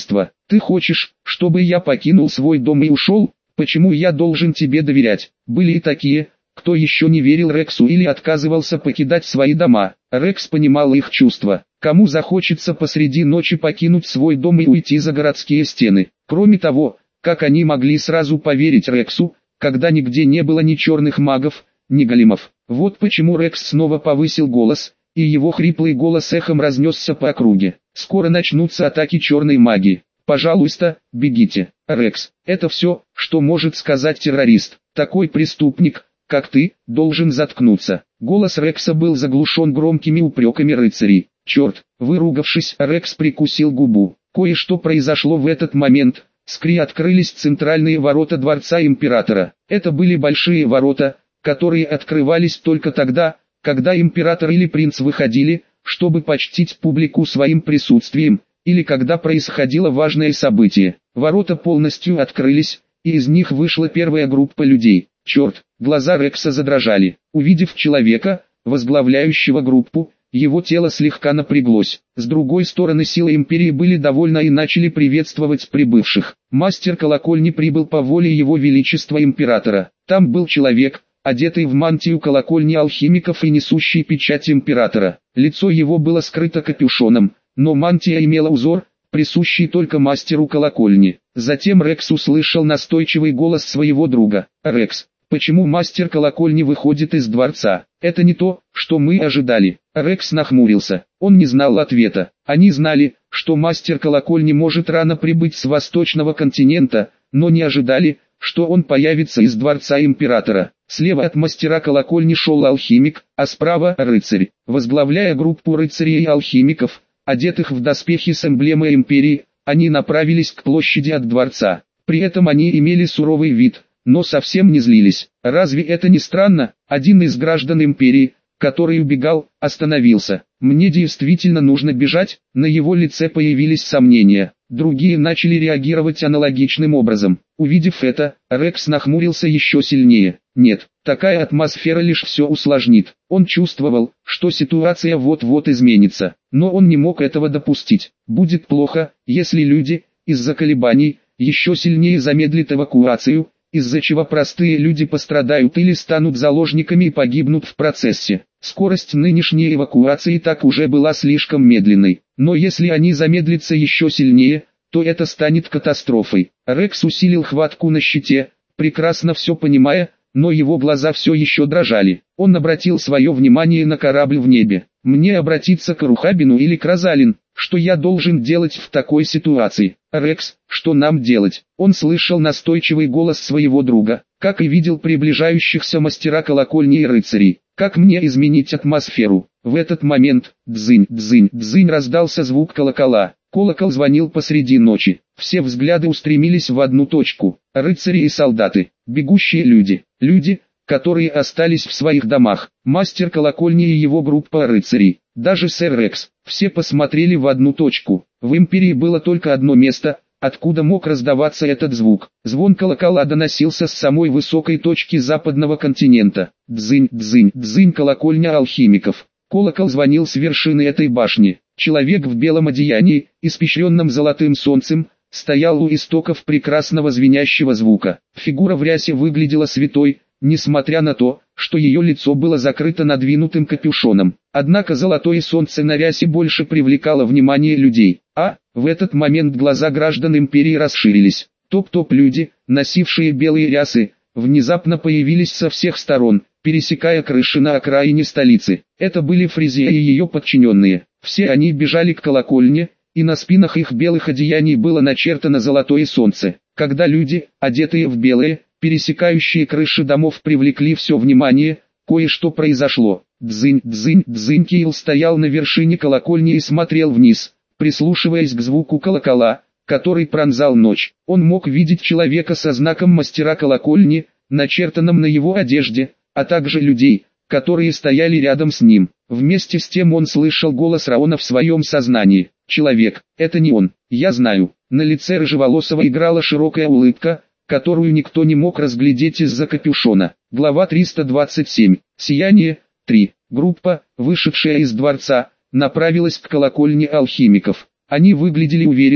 Ты хочешь, чтобы я покинул свой дом и ушел? Почему я должен тебе доверять? Были и такие, кто еще не верил Рексу или отказывался покидать свои дома. Рекс понимал их чувства. Кому захочется посреди ночи покинуть свой дом и уйти за городские стены? Кроме того, как они могли сразу поверить Рексу, когда нигде не было ни черных магов, ни големов? Вот почему Рекс снова повысил голос, и его хриплый голос эхом разнесся по округе. Скоро начнутся атаки черной магии. Пожалуйста, бегите. Рекс, это все, что может сказать террорист. Такой преступник, как ты, должен заткнуться. Голос Рекса был заглушен громкими упреками рыцарей. Черт, выругавшись, Рекс прикусил губу. Кое-что произошло в этот момент. Скри открылись центральные ворота дворца императора. Это были большие ворота, которые открывались только тогда, когда император или принц выходили, чтобы почтить публику своим присутствием, или когда происходило важное событие. Ворота полностью открылись, и из них вышла первая группа людей. Черт, глаза Рекса задрожали. Увидев человека, возглавляющего группу, его тело слегка напряглось. С другой стороны, силы империи были довольны и начали приветствовать прибывших. Мастер колокольни прибыл по воле его величества императора. Там был человек, одетый в мантию колокольни алхимиков и несущий печать императора. Лицо его было скрыто капюшоном, но мантия имела узор, присущий только мастеру колокольни. Затем Рекс услышал настойчивый голос своего друга. «Рекс, почему мастер колокольни выходит из дворца? Это не то, что мы ожидали». Рекс нахмурился. Он не знал ответа. Они знали, что мастер колокольни может рано прибыть с восточного континента, но не ожидали, что он появится из дворца императора. Слева от мастера колокольни шел алхимик, а справа – рыцарь. Возглавляя группу рыцарей и алхимиков, одетых в доспехи с эмблемой империи, они направились к площади от дворца. При этом они имели суровый вид, но совсем не злились. Разве это не странно? Один из граждан империи, который убегал, остановился. «Мне действительно нужно бежать?» На его лице появились сомнения. Другие начали реагировать аналогичным образом. Увидев это, Рекс нахмурился еще сильнее. Нет, такая атмосфера лишь все усложнит. Он чувствовал, что ситуация вот-вот изменится, но он не мог этого допустить. Будет плохо, если люди, из-за колебаний, еще сильнее замедлят эвакуацию, из-за чего простые люди пострадают или станут заложниками и погибнут в процессе. Скорость нынешней эвакуации так уже была слишком медленной, но если они замедлятся еще сильнее, то это станет катастрофой. Рекс усилил хватку на щите, прекрасно все понимая, но его глаза все еще дрожали. Он обратил свое внимание на корабль в небе. «Мне обратиться к Рухабину или к Розалин? Что я должен делать в такой ситуации? Рекс, что нам делать?» Он слышал настойчивый голос своего друга, как и видел приближающихся мастера колокольни и рыцарей. «Как мне изменить атмосферу?» В этот момент, дзынь, дзынь, дзынь, раздался звук колокола. Колокол звонил посреди ночи. Все взгляды устремились в одну точку. Рыцари и солдаты, бегущие люди, люди, которые остались в своих домах, мастер колокольни и его группа рыцарей, даже сэр Рекс. Все посмотрели в одну точку. В империи было только одно место, откуда мог раздаваться этот звук. Звон колокола доносился с самой высокой точки западного континента. Дзынь, дзынь, дзынь, колокольня алхимиков. Колокол звонил с вершины этой башни. Человек в белом одеянии, испещренном золотым солнцем, стоял у истоков прекрасного звенящего звука. Фигура в рясе выглядела святой, несмотря на то, что ее лицо было закрыто надвинутым капюшоном. Однако золотое солнце на рясе больше привлекало внимание людей. А, в этот момент глаза граждан империи расширились. Топ-топ люди, носившие белые рясы, внезапно появились со всех сторон, пересекая крыши на окраине столицы. Это были Фризия и ее подчиненные. Все они бежали к колокольне, и на спинах их белых одеяний было начертано золотое солнце. Когда люди, одетые в белые, пересекающие крыши домов, привлекли все внимание, кое-что произошло. Дзынь, дзынь, дзынь. Киил стоял на вершине колокольни и смотрел вниз, прислушиваясь к звуку колокола, который пронзал ночь. Он мог видеть человека со знаком мастера колокольни, начертанным на его одежде, а также людей, которые стояли рядом с ним. Вместе с тем он слышал голос Раона в своем сознании. «Человек, это не он, я знаю». На лице рыжеволосого играла широкая улыбка, которую никто не мог разглядеть из-за капюшона. Глава триста двадцать семь. Сияние. три. Группа, вышедшая из дворца, направилась к колокольне алхимиков. Они выглядели уверенно,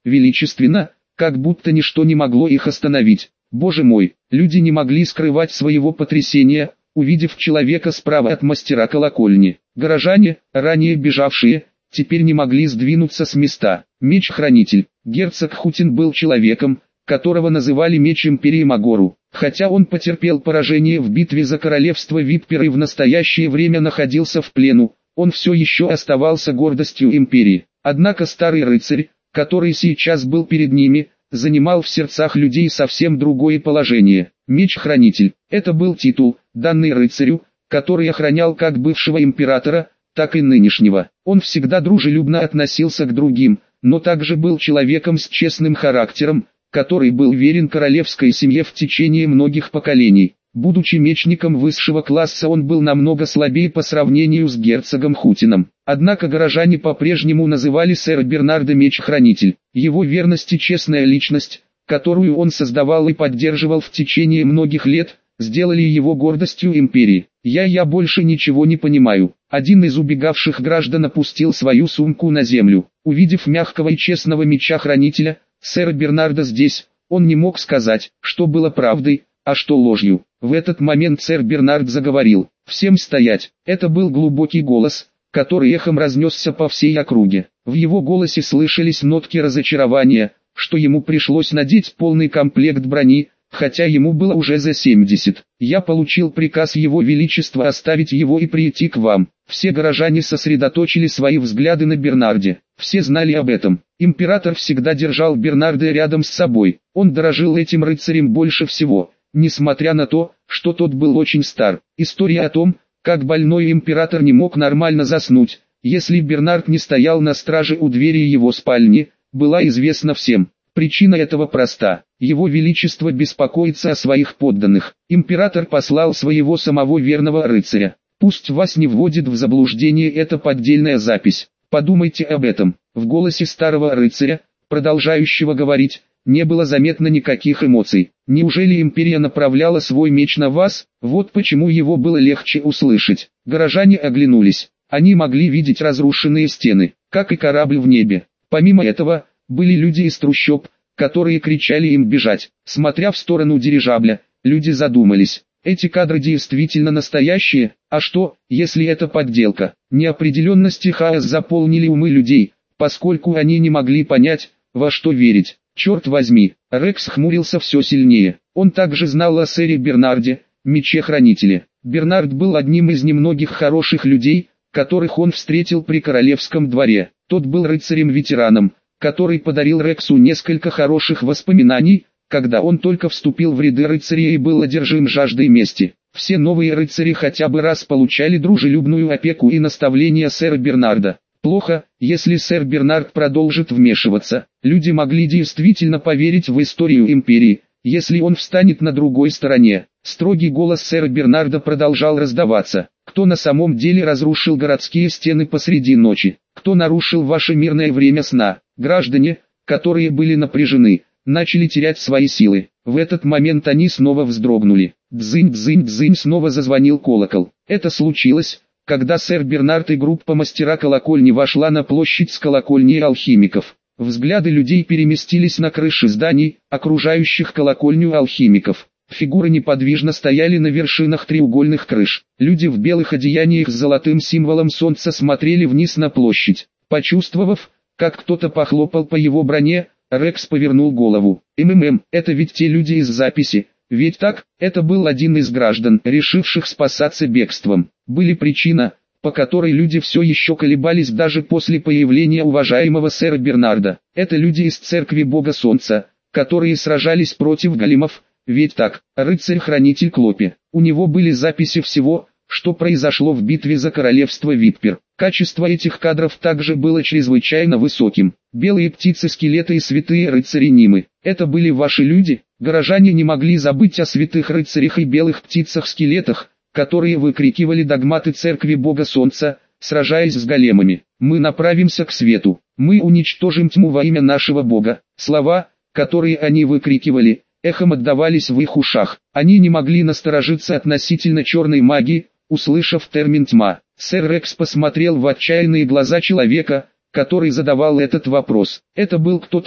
величественно, как будто ничто не могло их остановить. Боже мой, люди не могли скрывать своего потрясения, увидев человека справа от мастера колокольни. Горожане, ранее бежавшие, теперь не могли сдвинуться с места. Меч-хранитель. Герцог Хутин был человеком, которого называли меч Империи Магору. Хотя он потерпел поражение в битве за королевство Виппер и в настоящее время находился в плену, он все еще оставался гордостью Империи. Однако старый рыцарь, который сейчас был перед ними, занимал в сердцах людей совсем другое положение. Меч-хранитель – это был титул, данный рыцарю, который охранял как бывшего императора, так и нынешнего. Он всегда дружелюбно относился к другим, но также был человеком с честным характером, который был верен королевской семье в течение многих поколений. Будучи мечником высшего класса, он был намного слабее по сравнению с герцогом Хутином. Однако горожане по-прежнему называли сэра Бернарда меч-хранитель. Его верность и честная личность, которую он создавал и поддерживал в течение многих лет, сделали его гордостью империи. Я я больше ничего не понимаю. Один из убегавших граждан опустил свою сумку на землю. Увидев мягкого и честного меча-хранителя, сэра Бернарда здесь, он не мог сказать, что было правдой, а что ложью. В этот момент сэр Бернард заговорил: «Всем стоять!» Это был глубокий голос, который эхом разнесся по всей округе. В его голосе слышались нотки разочарования, что ему пришлось надеть полный комплект брони, хотя ему было уже за семьдесят. «Я получил приказ Его Величества оставить его и прийти к вам». Все горожане сосредоточили свои взгляды на Бернарде. Все знали об этом. Император всегда держал Бернарда рядом с собой. Он дорожил этим рыцарем больше всего, несмотря на то, что тот был очень стар. История о том, как больной император не мог нормально заснуть, если Бернард не стоял на страже у двери его спальни, была известна всем. Причина этого проста. Его Величество беспокоится о своих подданных. Император послал своего самого верного рыцаря. Пусть вас не вводит в заблуждение эта поддельная запись. Подумайте об этом. В голосе старого рыцаря, продолжающего говорить, не было заметно никаких эмоций. Неужели империя направляла свой меч на вас? Вот почему его было легче услышать. Горожане оглянулись. Они могли видеть разрушенные стены, как и корабль в небе. Помимо этого, были люди из трущоб, которые кричали им бежать. Смотря в сторону дирижабля, люди задумались. Эти кадры действительно настоящие, а что, если это подделка? Неопределенность и хаос заполнили умы людей, поскольку они не могли понять, во что верить. Черт возьми, Рекс хмурился все сильнее. Он также знал о сэре Бернарде, мече-хранителе. Бернард был одним из немногих хороших людей, которых он встретил при королевском дворе. Тот был рыцарем-ветераном, который подарил Рексу несколько хороших воспоминаний, когда он только вступил в ряды рыцарей и был одержим жаждой мести. Все новые рыцари хотя бы раз получали дружелюбную опеку и наставления сэра Бернарда. Плохо, если сэр Бернард продолжит вмешиваться. Люди могли действительно поверить в историю империи, если он встанет на другой стороне. Строгий голос сэра Бернарда продолжал раздаваться. Кто на самом деле разрушил городские стены посреди ночи? Кто нарушил ваше мирное время сна? Граждане, которые были напряжены, начали терять свои силы. В этот момент они снова вздрогнули. Дзынь-дзынь-дзынь, снова зазвонил колокол. Это случилось, когда сэр Бернард и группа мастера колокольни вошла на площадь с колокольней алхимиков. Взгляды людей переместились на крыши зданий, окружающих колокольню алхимиков. Фигуры неподвижно стояли на вершинах треугольных крыш. Люди в белых одеяниях с золотым символом солнца смотрели вниз на площадь. Почувствовав, как кто-то похлопал по его броне, Рекс повернул голову. «МММ, это ведь те люди из записи, ведь так?» Это был один из граждан, решивших спасаться бегством. Были причина, по которой люди все еще колебались даже после появления уважаемого сэра Бернарда. Это люди из церкви Бога Солнца, которые сражались против големов, ведь так? Рыцарь-хранитель Клопи. У него были записи всего, что произошло в битве за королевство Виппер. Качество этих кадров также было чрезвычайно высоким. Белые птицы-скелеты и святые рыцари Нимы. Это были ваши люди? Горожане не могли забыть о святых рыцарях и белых птицах-скелетах, которые выкрикивали догматы церкви Бога Солнца, сражаясь с големами. Мы направимся к свету. Мы уничтожим тьму во имя нашего Бога. Слова, которые они выкрикивали, эхом отдавались в их ушах. Они не могли насторожиться относительно черной магии, услышав термин «тьма». Сэр Рекс посмотрел в отчаянные глаза человека, который задавал этот вопрос. Это был кто-то,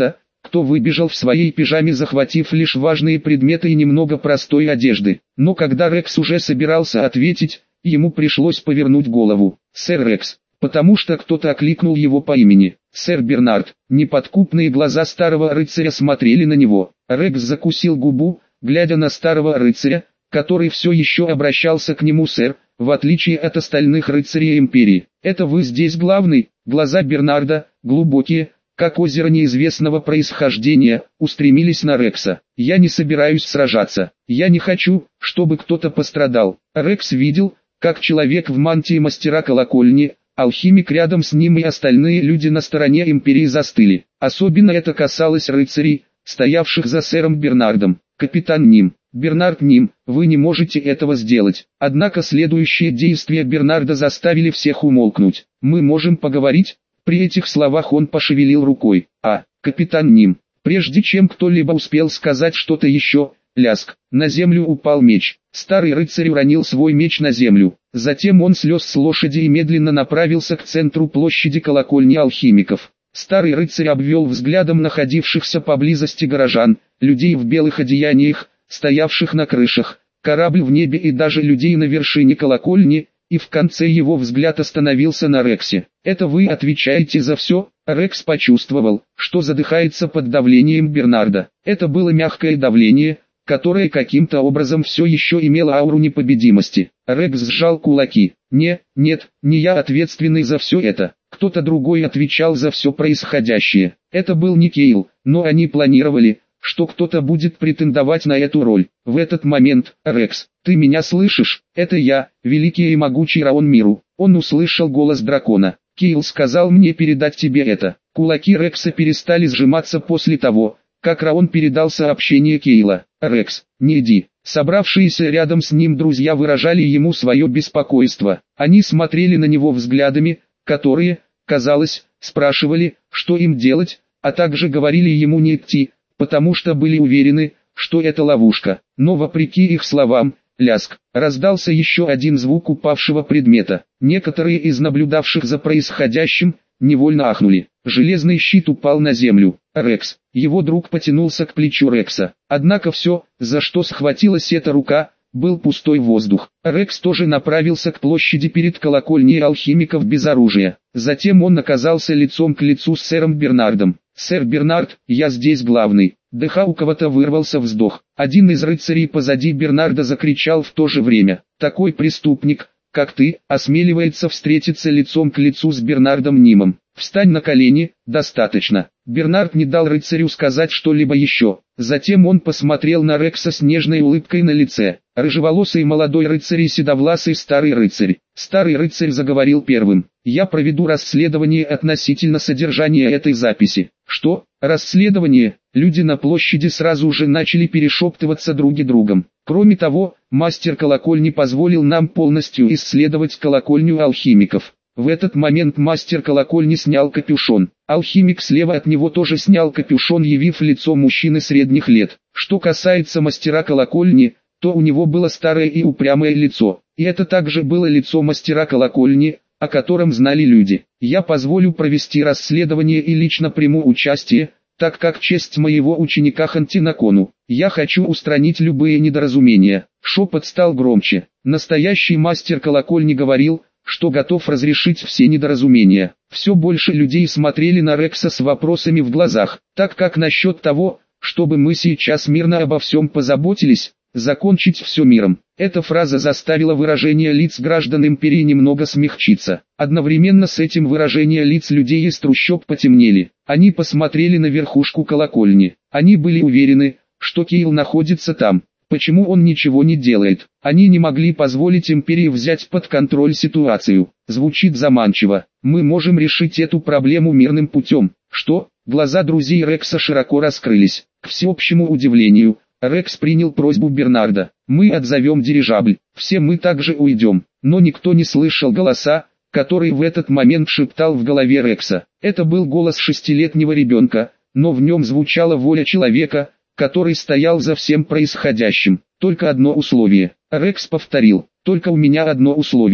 кто выбежал в своей пижаме, захватив лишь важные предметы и немного простой одежды. Но когда Рекс уже собирался ответить, ему пришлось повернуть голову. «Сэр Рекс», потому что кто-то окликнул его по имени. «Сэр Бернард». Неподкупные глаза старого рыцаря смотрели на него. Рекс закусил губу, глядя на старого рыцаря, который все еще обращался к нему «сэр», в отличие от остальных рыцарей империи. «Это вы здесь главный?» Глаза Бернарда, глубокие, как озеро неизвестного происхождения, устремились на Рекса. «Я не собираюсь сражаться. Я не хочу, чтобы кто-то пострадал». Рекс видел, как человек в мантии мастера колокольни, алхимик рядом с ним и остальные люди на стороне империи застыли. Особенно это касалось рыцарей, стоявших за сэром Бернардом. «Капитан Ним, Бернард Ним, вы не можете этого сделать». Однако следующие действия Бернарда заставили всех умолкнуть. «Мы можем поговорить?» При этих словах он пошевелил рукой. «А, капитан Ним». Прежде чем кто-либо успел сказать что-то еще, ляск, на землю упал меч. Старый рыцарь уронил свой меч на землю. Затем он слез с лошади и медленно направился к центру площади колокольни алхимиков. Старый рыцарь обвел взглядом находившихся поблизости горожан, людей в белых одеяниях, стоявших на крышах, корабль в небе и даже людей на вершине колокольни, и в конце его взгляд остановился на Рексе. «Это вы отвечаете за все?» Рекс почувствовал, что задыхается под давлением Бернарда. Это было мягкое давление, которое каким-то образом все еще имело ауру непобедимости. Рекс сжал кулаки. «Не, нет, не я ответственный за все это. Кто-то другой отвечал за все происходящее. Это был не Кейл, но они планировали, что кто-то будет претендовать на эту роль. В этот момент, Рекс, ты меня слышишь? Это я, великий и могучий Раон Миру». Он услышал голос дракона. «Кейл сказал мне передать тебе это». Кулаки Рекса перестали сжиматься после того, как Раон передал сообщение Кейла. «Рекс, не иди». Собравшиеся рядом с ним друзья выражали ему свое беспокойство. Они смотрели на него взглядами, которые, казалось, спрашивали, что им делать, а также говорили ему не идти, потому что были уверены, что это ловушка. Но вопреки их словам, ляск, раздался еще один звук упавшего предмета. Некоторые из наблюдавших за происходящим невольно ахнули. Железный щит упал на землю. Рекс, его друг потянулся к плечу Рекса. Однако все, за что схватилась эта рука, был пустой воздух. Рекс тоже направился к площади перед колокольней алхимиков без оружия. Затем он оказался лицом к лицу с сэром Бернардом. «Сэр Бернард, я здесь главный». Дыха у кого-то вырвался вздох. Один из рыцарей позади Бернарда закричал в то же время. «Такой преступник, как ты, осмеливается встретиться лицом к лицу с Бернардом Нимом. Встань на колени, достаточно». Бернард не дал рыцарю сказать что-либо еще. Затем он посмотрел на Рекса с нежной улыбкой на лице. Рыжеволосый молодой рыцарь и седовласый старый рыцарь. Старый рыцарь заговорил первым. «Я проведу расследование относительно содержания этой записи». «Что? Расследование?» Люди на площади сразу же начали перешептываться друг с другом. Кроме того, мастер колокольни позволил нам полностью исследовать колокольню алхимиков. В этот момент мастер колокольни снял капюшон. Алхимик слева от него тоже снял капюшон, явив лицо мужчины средних лет. Что касается мастера колокольни, то у него было старое и упрямое лицо. И это также было лицо мастера колокольни, о котором знали люди. «Я позволю провести расследование и лично приму участие, так как честь моего ученика Хантинакону. Я хочу устранить любые недоразумения». Шепот стал громче. Настоящий мастер колокольни говорил, что готов разрешить все недоразумения. Все больше людей смотрели на Рекса с вопросами в глазах. «Так как насчет того, чтобы мы сейчас мирно обо всем позаботились, закончить все миром?» Эта фраза заставила выражение лиц граждан империи немного смягчиться. Одновременно с этим выражения лиц людей из трущоб потемнели. Они посмотрели на верхушку колокольни. Они были уверены, что Кейл находится там. Почему он ничего не делает? Они не могли позволить империи взять под контроль ситуацию. Звучит заманчиво. Мы можем решить эту проблему мирным путем. Что? Глаза друзей Рекса широко раскрылись. К всеобщему удивлению, Рекс принял просьбу Бернарда. «Мы отзовем дирижабль, все мы также уйдем». Но никто не слышал голоса, который в этот момент шептал в голове Рекса. Это был голос шестилетнего ребенка, но в нем звучала воля человека, который стоял за всем происходящим. «Только одно условие». Рекс повторил. «Только у меня одно условие.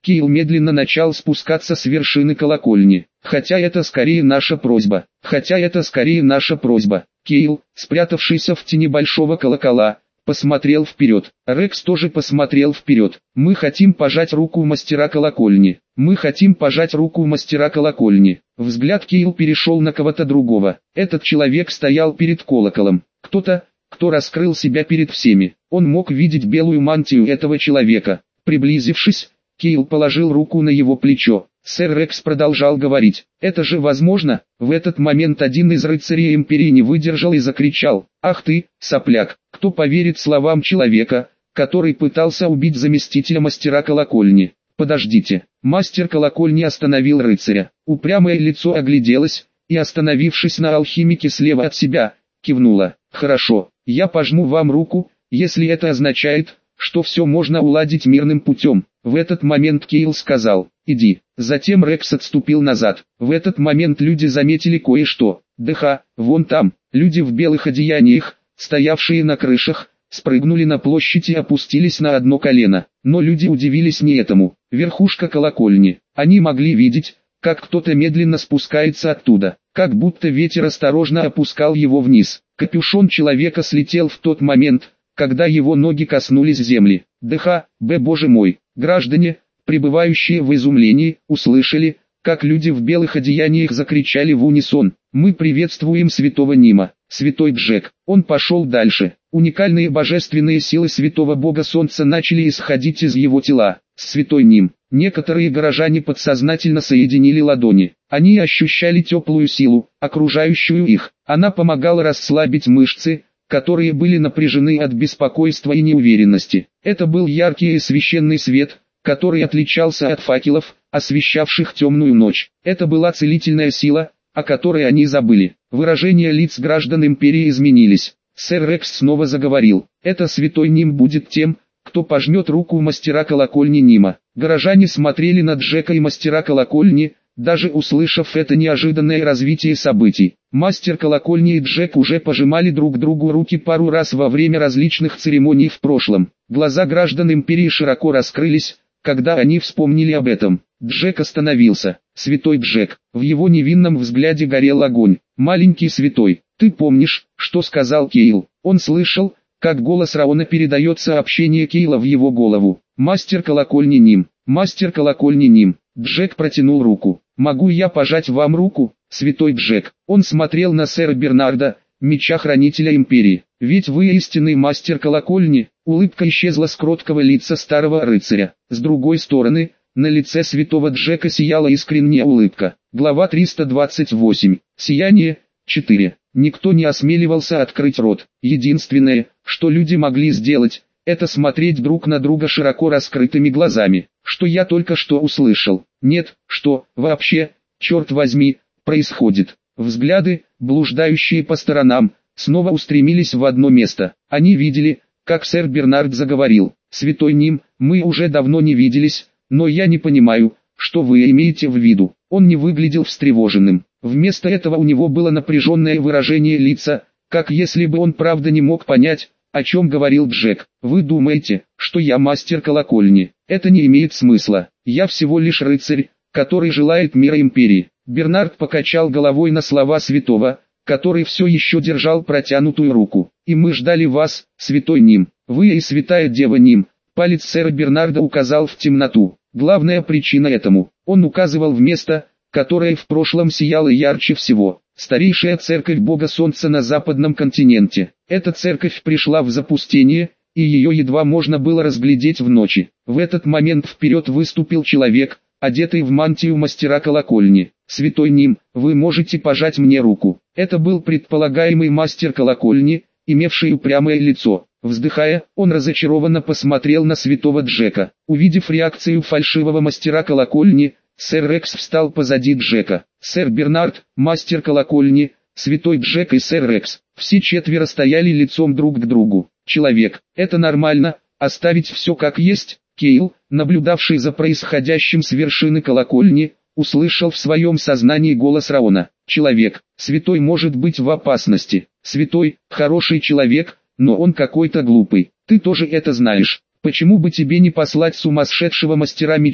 Кейл медленно начал спускаться с вершины колокольни. Хотя это скорее наша просьба. Хотя это скорее наша просьба. Кейл, спрятавшийся в тени большого колокола, посмотрел вперед. Рекс тоже посмотрел вперед. Мы хотим пожать руку мастера колокольни. Мы хотим пожать руку мастера колокольни. Взгляд Кейл перешел на кого-то другого. Этот человек стоял перед колоколом. Кто-то, кто раскрыл себя перед всеми. Он мог видеть белую мантию этого человека. Приблизившись, Кейл положил руку на его плечо. Сэр Рекс продолжал говорить. «Это же возможно?» В этот момент один из рыцарей Империи не выдержал и закричал. «Ах ты, сопляк! Кто поверит словам человека, который пытался убить заместителя мастера колокольни?» «Подождите!» Мастер колокольни остановил рыцаря. Упрямое лицо огляделось, и, остановившись на алхимике слева от себя, кивнуло. «Хорошо, я пожму вам руку, если это означает, что все можно уладить мирным путем». В этот момент Кейл сказал: «Иди». Затем Рекс отступил назад. В этот момент люди заметили кое-что. «Дыха, вон там». Люди в белых одеяниях, стоявшие на крышах, спрыгнули на площадь и опустились на одно колено. Но люди удивились не этому. Верхушка колокольни. Они могли видеть, как кто-то медленно спускается оттуда, как будто ветер осторожно опускал его вниз. Капюшон человека слетел в тот момент, когда его ноги коснулись земли. «Дыха, б боже мой!» Граждане, пребывающие в изумлении, услышали, как люди в белых одеяниях закричали в унисон: «Мы приветствуем святого Нима, святой Джек». Он пошел дальше. Уникальные божественные силы святого бога солнца начали исходить из его тела. Святой Ним. Некоторые горожане подсознательно соединили ладони. Они ощущали теплую силу, окружающую их. Она помогала расслабить мышцы, которые были напряжены от беспокойства и неуверенности. Это был яркий и священный свет, который отличался от факелов, освещавших темную ночь. Это была целительная сила, о которой они забыли. Выражения лиц граждан Империи изменились. Сэр Рекс снова заговорил. «Это святой Ним будет тем, кто пожмет руку мастера колокольни Нима». Горожане смотрели на Джека и мастера колокольни, даже услышав это неожиданное развитие событий. Мастер колокольни и Джек уже пожимали друг другу руки пару раз во время различных церемоний в прошлом. Глаза граждан Империи широко раскрылись, когда они вспомнили об этом. Джек остановился. «Святой Джек». В его невинном взгляде горел огонь. «Маленький святой, ты помнишь, что сказал Кейл?» Он слышал, как голос Раона передает сообщение Кейла в его голову. «Мастер колокольни Ним, мастер колокольни Ним». Джек протянул руку. «Могу я пожать вам руку, святой Джек?» Он смотрел на сэра Бернарда, меча-хранителя Империи. «Ведь вы истинный мастер колокольни». Улыбка исчезла с кроткого лица старого рыцаря. С другой стороны, на лице святого Джека сияла искренняя улыбка. Глава триста двадцать восемь. Сияние. четыре. Никто не осмеливался открыть рот. Единственное, что люди могли сделать, это смотреть друг на друга широко раскрытыми глазами. Что я только что услышал? Нет, что, вообще, черт возьми, происходит? Взгляды, блуждающие по сторонам, снова устремились в одно место. Они видели, как сэр Бернард заговорил. «Святой Ним, мы уже давно не виделись, но я не понимаю, что вы имеете в виду». Он не выглядел встревоженным. Вместо этого у него было напряженное выражение лица, как если бы он правда не мог понять, о чем говорил Джек. «Вы думаете, что я мастер колокольни? Это не имеет смысла. Я всего лишь рыцарь, который желает мира Империи». Бернард покачал головой на слова святого, который все еще держал протянутую руку. «И мы ждали вас, святой Ним. Вы и святая дева Ним». Палец сэра Бернарда указал в темноту. Главная причина этому. Он указывал в место, которое в прошлом сияло ярче всего. Старейшая церковь Бога Солнца на западном континенте. Эта церковь пришла в запустение, и ее едва можно было разглядеть в ночи. В этот момент вперед выступил человек, одетый в мантию мастера колокольни. «Святой Ним, вы можете пожать мне руку». Это был предполагаемый мастер колокольни, имевший упрямое лицо. Вздыхая, он разочарованно посмотрел на святого Джека. Увидев реакцию фальшивого мастера колокольни, сэр Рекс встал позади Джека. Сэр Бернард, мастер колокольни, святой Джек и сэр Рекс. Все четверо стояли лицом друг к другу. «Человек, это нормально, оставить все как есть?» Кейл, наблюдавший за происходящим с вершины колокольни, услышал в своем сознании голос Раона. «Человек, святой может быть в опасности. Святой, хороший человек, но он какой-то глупый. Ты тоже это знаешь. Почему бы тебе не послать сумасшедшего мастера меча,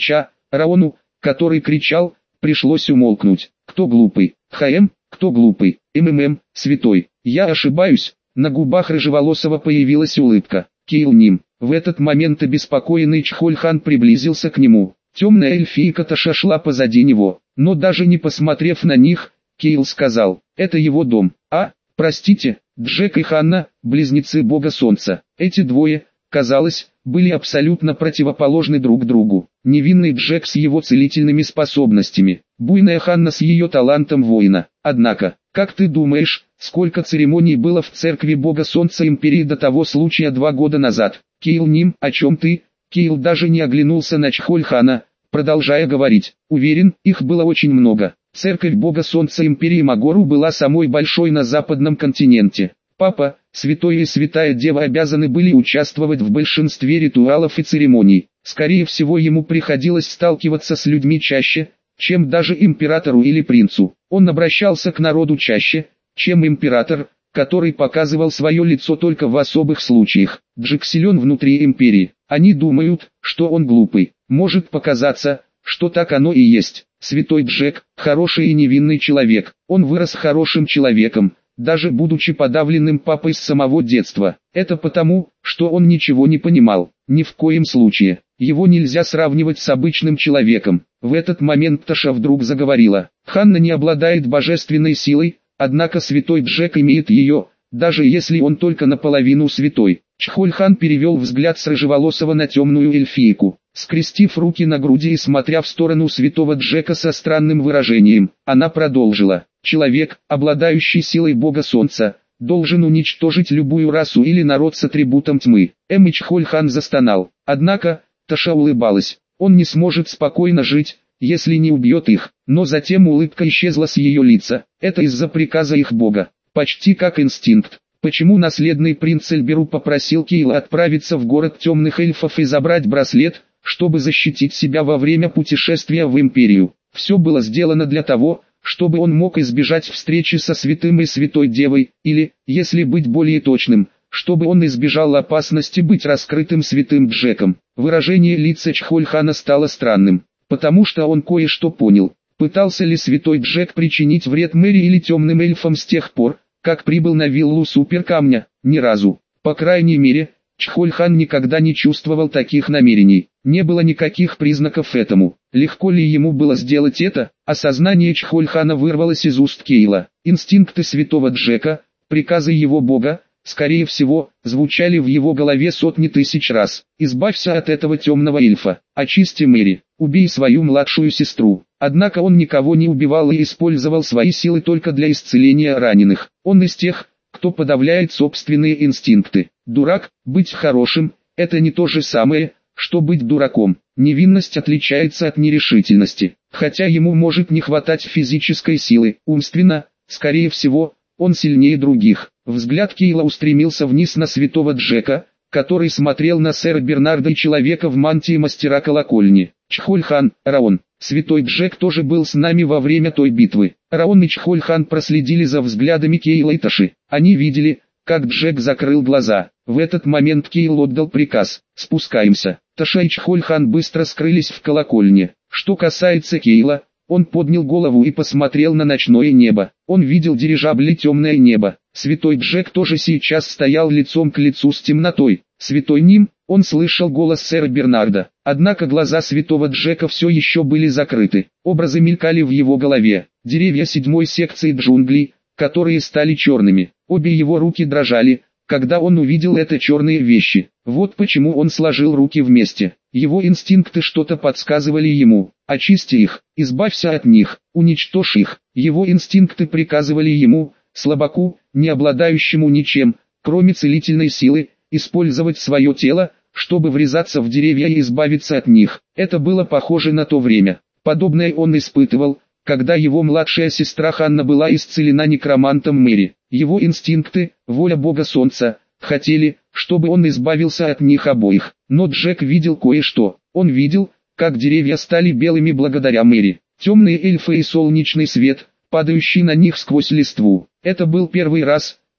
Раону, который кричал, пришлось умолкнуть. Кто глупый? ХМ, кто глупый? МММ, святой. Я ошибаюсь. На губах рыжеволосого появилась улыбка. Кейл Ним. В этот момент обеспокоенный Чхоль-хан приблизился к нему. Темная эльфийка Таша шла позади него, но даже не посмотрев на них, Кейл сказал: «Это его дом». А, простите, Джек и Ханна, близнецы бога солнца. Эти двое, казалось, были абсолютно противоположны друг другу. Невинный Джек с его целительными способностями, буйная Ханна с ее талантом воина. Однако, как ты думаешь, сколько церемоний было в церкви бога солнца империи до того случая два года назад? Кейл Ним, о чем ты? Кейл даже не оглянулся на Чхоль-хана, продолжая говорить. Уверен, их было очень много. Церковь бога солнца империи Магору была самой большой на западном континенте. Папа, святой и святая дева обязаны были участвовать в большинстве ритуалов и церемоний. Скорее всего, ему приходилось сталкиваться с людьми чаще, чем даже императору или принцу. Он обращался к народу чаще, чем император, который показывал свое лицо только в особых случаях. Джек силен внутри империи. Они думают, что он глупый. Может показаться, что так оно и есть. Святой Джек – хороший и невинный человек. Он вырос хорошим человеком, даже будучи подавленным папой с самого детства. Это потому, что он ничего не понимал. Ни в коем случае. Его нельзя сравнивать с обычным человеком. В этот момент Таша вдруг заговорила. Ханна не обладает божественной силой, однако святой Джек имеет ее, даже если он только наполовину святой. Чхоль-хан перевел взгляд с рыжеволосого на темную эльфийку, скрестив руки на груди и смотря в сторону святого Джека со странным выражением. Она продолжила: «Человек, обладающий силой бога солнца, должен уничтожить любую расу или народ с атрибутом тьмы». Эм и Чхоль-хан застонал. Однако, Таша улыбалась. Он не сможет спокойно жить, если не убьет их. Но затем улыбка исчезла с ее лица. Это из-за приказа их бога. Почти как инстинкт. Почему наследный принц Эльберу попросил Кейла отправиться в город темных эльфов и забрать браслет, чтобы защитить себя во время путешествия в Империю? Все было сделано для того, чтобы он мог избежать встречи со святым и святой девой, или, если быть более точным, чтобы он избежал опасности быть раскрытым святым Джеком. Выражение лица Чхоль-хана стало странным, потому что он кое-что понял. Пытался ли святой Джек причинить вред Мэри или темным эльфам с тех пор, как прибыл на виллу Суперкамня? Ни разу. По крайней мере, Чхоль-хан никогда не чувствовал таких намерений. Не было никаких признаков этому. Легко ли ему было сделать это? Осознание Чхоль-хана вырвалось из уст Кейла. Инстинкты святого Джека, приказы его бога, скорее всего, звучали в его голове сотни тысяч раз. «Избавься от этого темного эльфа, очисти Мэри, убей свою младшую сестру». Однако он никого не убивал и использовал свои силы только для исцеления раненых. Он из тех, кто подавляет собственные инстинкты. Дурак, быть хорошим – это не то же самое, что быть дураком. Невинность отличается от нерешительности. Хотя ему может не хватать физической силы, умственно, скорее всего, он сильнее других. Взгляд Кейла устремился вниз на святого Джека, который смотрел на сэра Бернарда и человека в мантии мастера колокольни. Чхоль-хан, Раон, святой Джек тоже был с нами во время той битвы. Раон и Чхоль-хан проследили за взглядами Кейла и Таши. Они видели, как Джек закрыл глаза. В этот момент Кейл отдал приказ: «Спускаемся». Таша и Чхоль-хан быстро скрылись в колокольне. Что касается Кейла, он поднял голову и посмотрел на ночное небо. Он видел дирижабли темное небо. Святой Джек тоже сейчас стоял лицом к лицу с темнотой. Святой Ним, он слышал голос сэра Бернарда. Однако глаза святого Джека все еще были закрыты. Образы мелькали в его голове. Деревья седьмой секции джунглей, которые стали черными. Обе его руки дрожали, когда он увидел это черные вещи. Вот почему он сложил руки вместе. Его инстинкты что-то подсказывали ему. Очисти их, избавься от них, уничтожь их. Его инстинкты приказывали ему, слабаку, не обладающему ничем, кроме целительной силы, использовать свое тело, чтобы врезаться в деревья и избавиться от них. Это было похоже на то время. Подобное он испытывал, когда его младшая сестра Ханна была исцелена некромантом Мэри. Его инстинкты, воля бога солнца, хотели, чтобы он избавился от них обоих. Но Джек видел кое-что. Он видел, как деревья стали белыми благодаря Мэри. Темные эльфы и солнечный свет, падающий на них сквозь листву. Это был первый раз,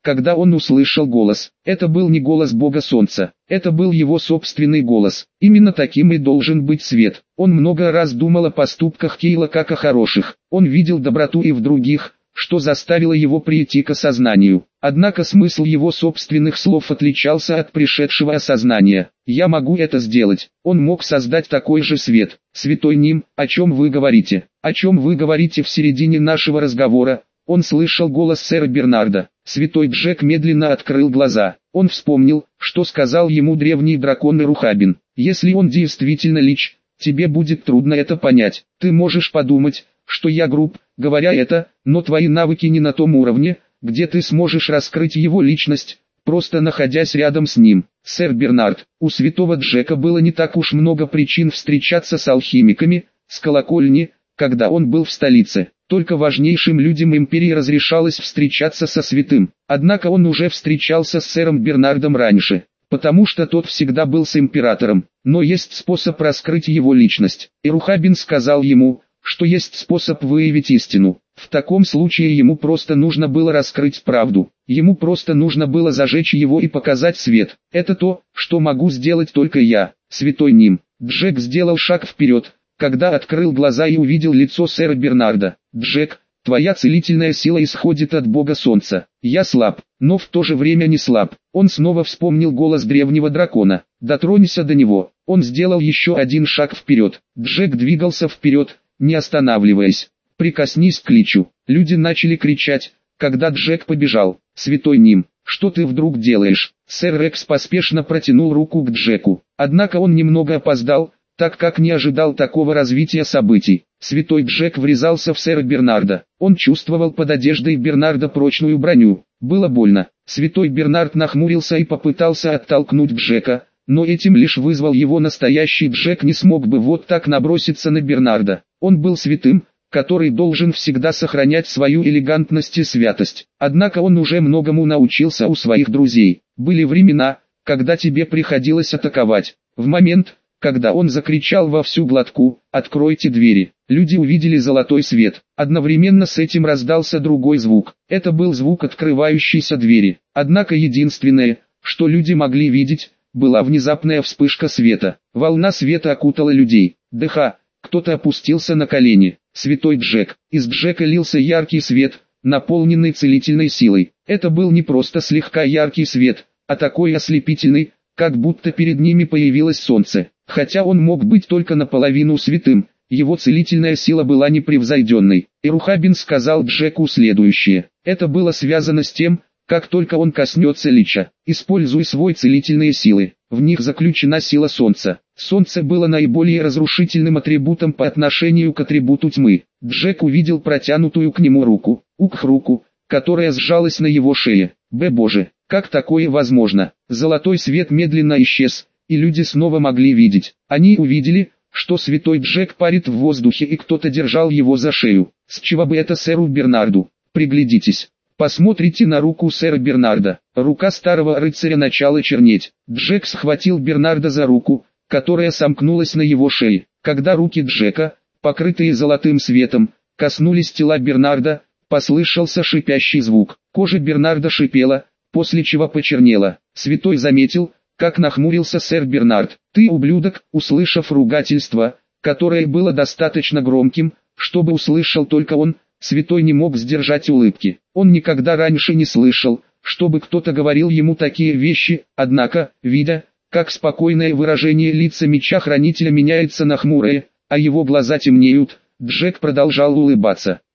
когда он услышал голос. Это был не голос Бога Солнца, это был его собственный голос. Именно таким и должен быть свет. Он много раз думал о поступках Кейла как о хороших. Он видел доброту и в других, что заставило его прийти к осознанию. Однако смысл его собственных слов отличался от пришедшего осознания. «Я могу это сделать». Он мог создать такой же свет. «Святой Ним, о чем вы говорите? О чем вы говорите в середине нашего разговора?» Он слышал голос сэра Бернарда. Святой Джек медленно открыл глаза. Он вспомнил, что сказал ему древний дракон Ирухабин. «Если он действительно лич, тебе будет трудно это понять. Ты можешь подумать, что я груб, говоря это, но твои навыки не на том уровне, где ты сможешь раскрыть его личность, просто находясь рядом с ним». Сэр Бернард, у святого Джека было не так уж много причин встречаться с алхимиками, с колокольни, когда он был в столице. Только важнейшим людям империи разрешалось встречаться со святым. Однако он уже встречался с сэром Бернардом раньше, потому что тот всегда был с императором. Но есть способ раскрыть его личность. Ирухабин сказал ему, что есть способ выявить истину. В таком случае ему просто нужно было раскрыть правду. Ему просто нужно было зажечь его и показать свет. Это то, что могу сделать только я, святой Ним. Джек сделал шаг вперед, когда открыл глаза и увидел лицо сэра Бернарда. «Джек, твоя целительная сила исходит от Бога Солнца. Я слаб, но в то же время не слаб». Он снова вспомнил голос древнего дракона. «Дотронься до него». Он сделал еще один шаг вперед. Джек двигался вперед, не останавливаясь. «Прикоснись к личу». Люди начали кричать, когда Джек побежал. «Святой Ним, что ты вдруг делаешь?» Сэр Рекс поспешно протянул руку к Джеку. Однако он немного опоздал, так как не ожидал такого развития событий. Святой Джек врезался в сэра Бернарда. Он чувствовал под одеждой Бернарда прочную броню. Было больно. Святой Бернард нахмурился и попытался оттолкнуть Джека, но этим лишь вызвал его. Настоящий Джек не смог бы вот так наброситься на Бернарда. Он был святым, который должен всегда сохранять свою элегантность и святость. Однако он уже многому научился у своих друзей. Были времена, когда тебе приходилось атаковать. В момент, когда он закричал во всю глотку: «Откройте двери!», люди увидели золотой свет. Одновременно с этим раздался другой звук. Это был звук открывающейся двери. Однако единственное, что люди могли видеть, была внезапная вспышка света. Волна света окутала людей. Дыха, кто-то опустился на колени. Святой Джек. Из Джека лился яркий свет, наполненный целительной силой. Это был не просто слегка яркий свет, а такой ослепительный, как будто перед ними появилось солнце. Хотя он мог быть только наполовину святым, его целительная сила была непревзойденной. Ирухабин сказал Джеку следующее. Это было связано с тем, как только он коснется лича. Используй свои целительные силы, в них заключена сила солнца. Солнце было наиболее разрушительным атрибутом по отношению к атрибуту тьмы. Джек увидел протянутую к нему руку, ух руку, которая сжалась на его шее. Б боже, как такое возможно? Золотой свет медленно исчез, и люди снова могли видеть. Они увидели, что святой Джек парит в воздухе и кто-то держал его за шею. С чего бы это сэру Бернарду? Приглядитесь. Посмотрите на руку сэра Бернарда. Рука старого рыцаря начала чернеть. Джек схватил Бернарда за руку, которая сомкнулась на его шее. Когда руки Джека, покрытые золотым светом, коснулись тела Бернарда, послышался шипящий звук. Кожа Бернарда шипела, после чего почернела. Святой заметил, как нахмурился сэр Бернард. «Ты ублюдок!» Услышав ругательство, которое было достаточно громким, чтобы услышал только он, святой не мог сдержать улыбки. Он никогда раньше не слышал, чтобы кто-то говорил ему такие вещи, однако, видя, как спокойное выражение лица меча-хранителя меняется на хмурое, а его глаза темнеют, Джек продолжал улыбаться.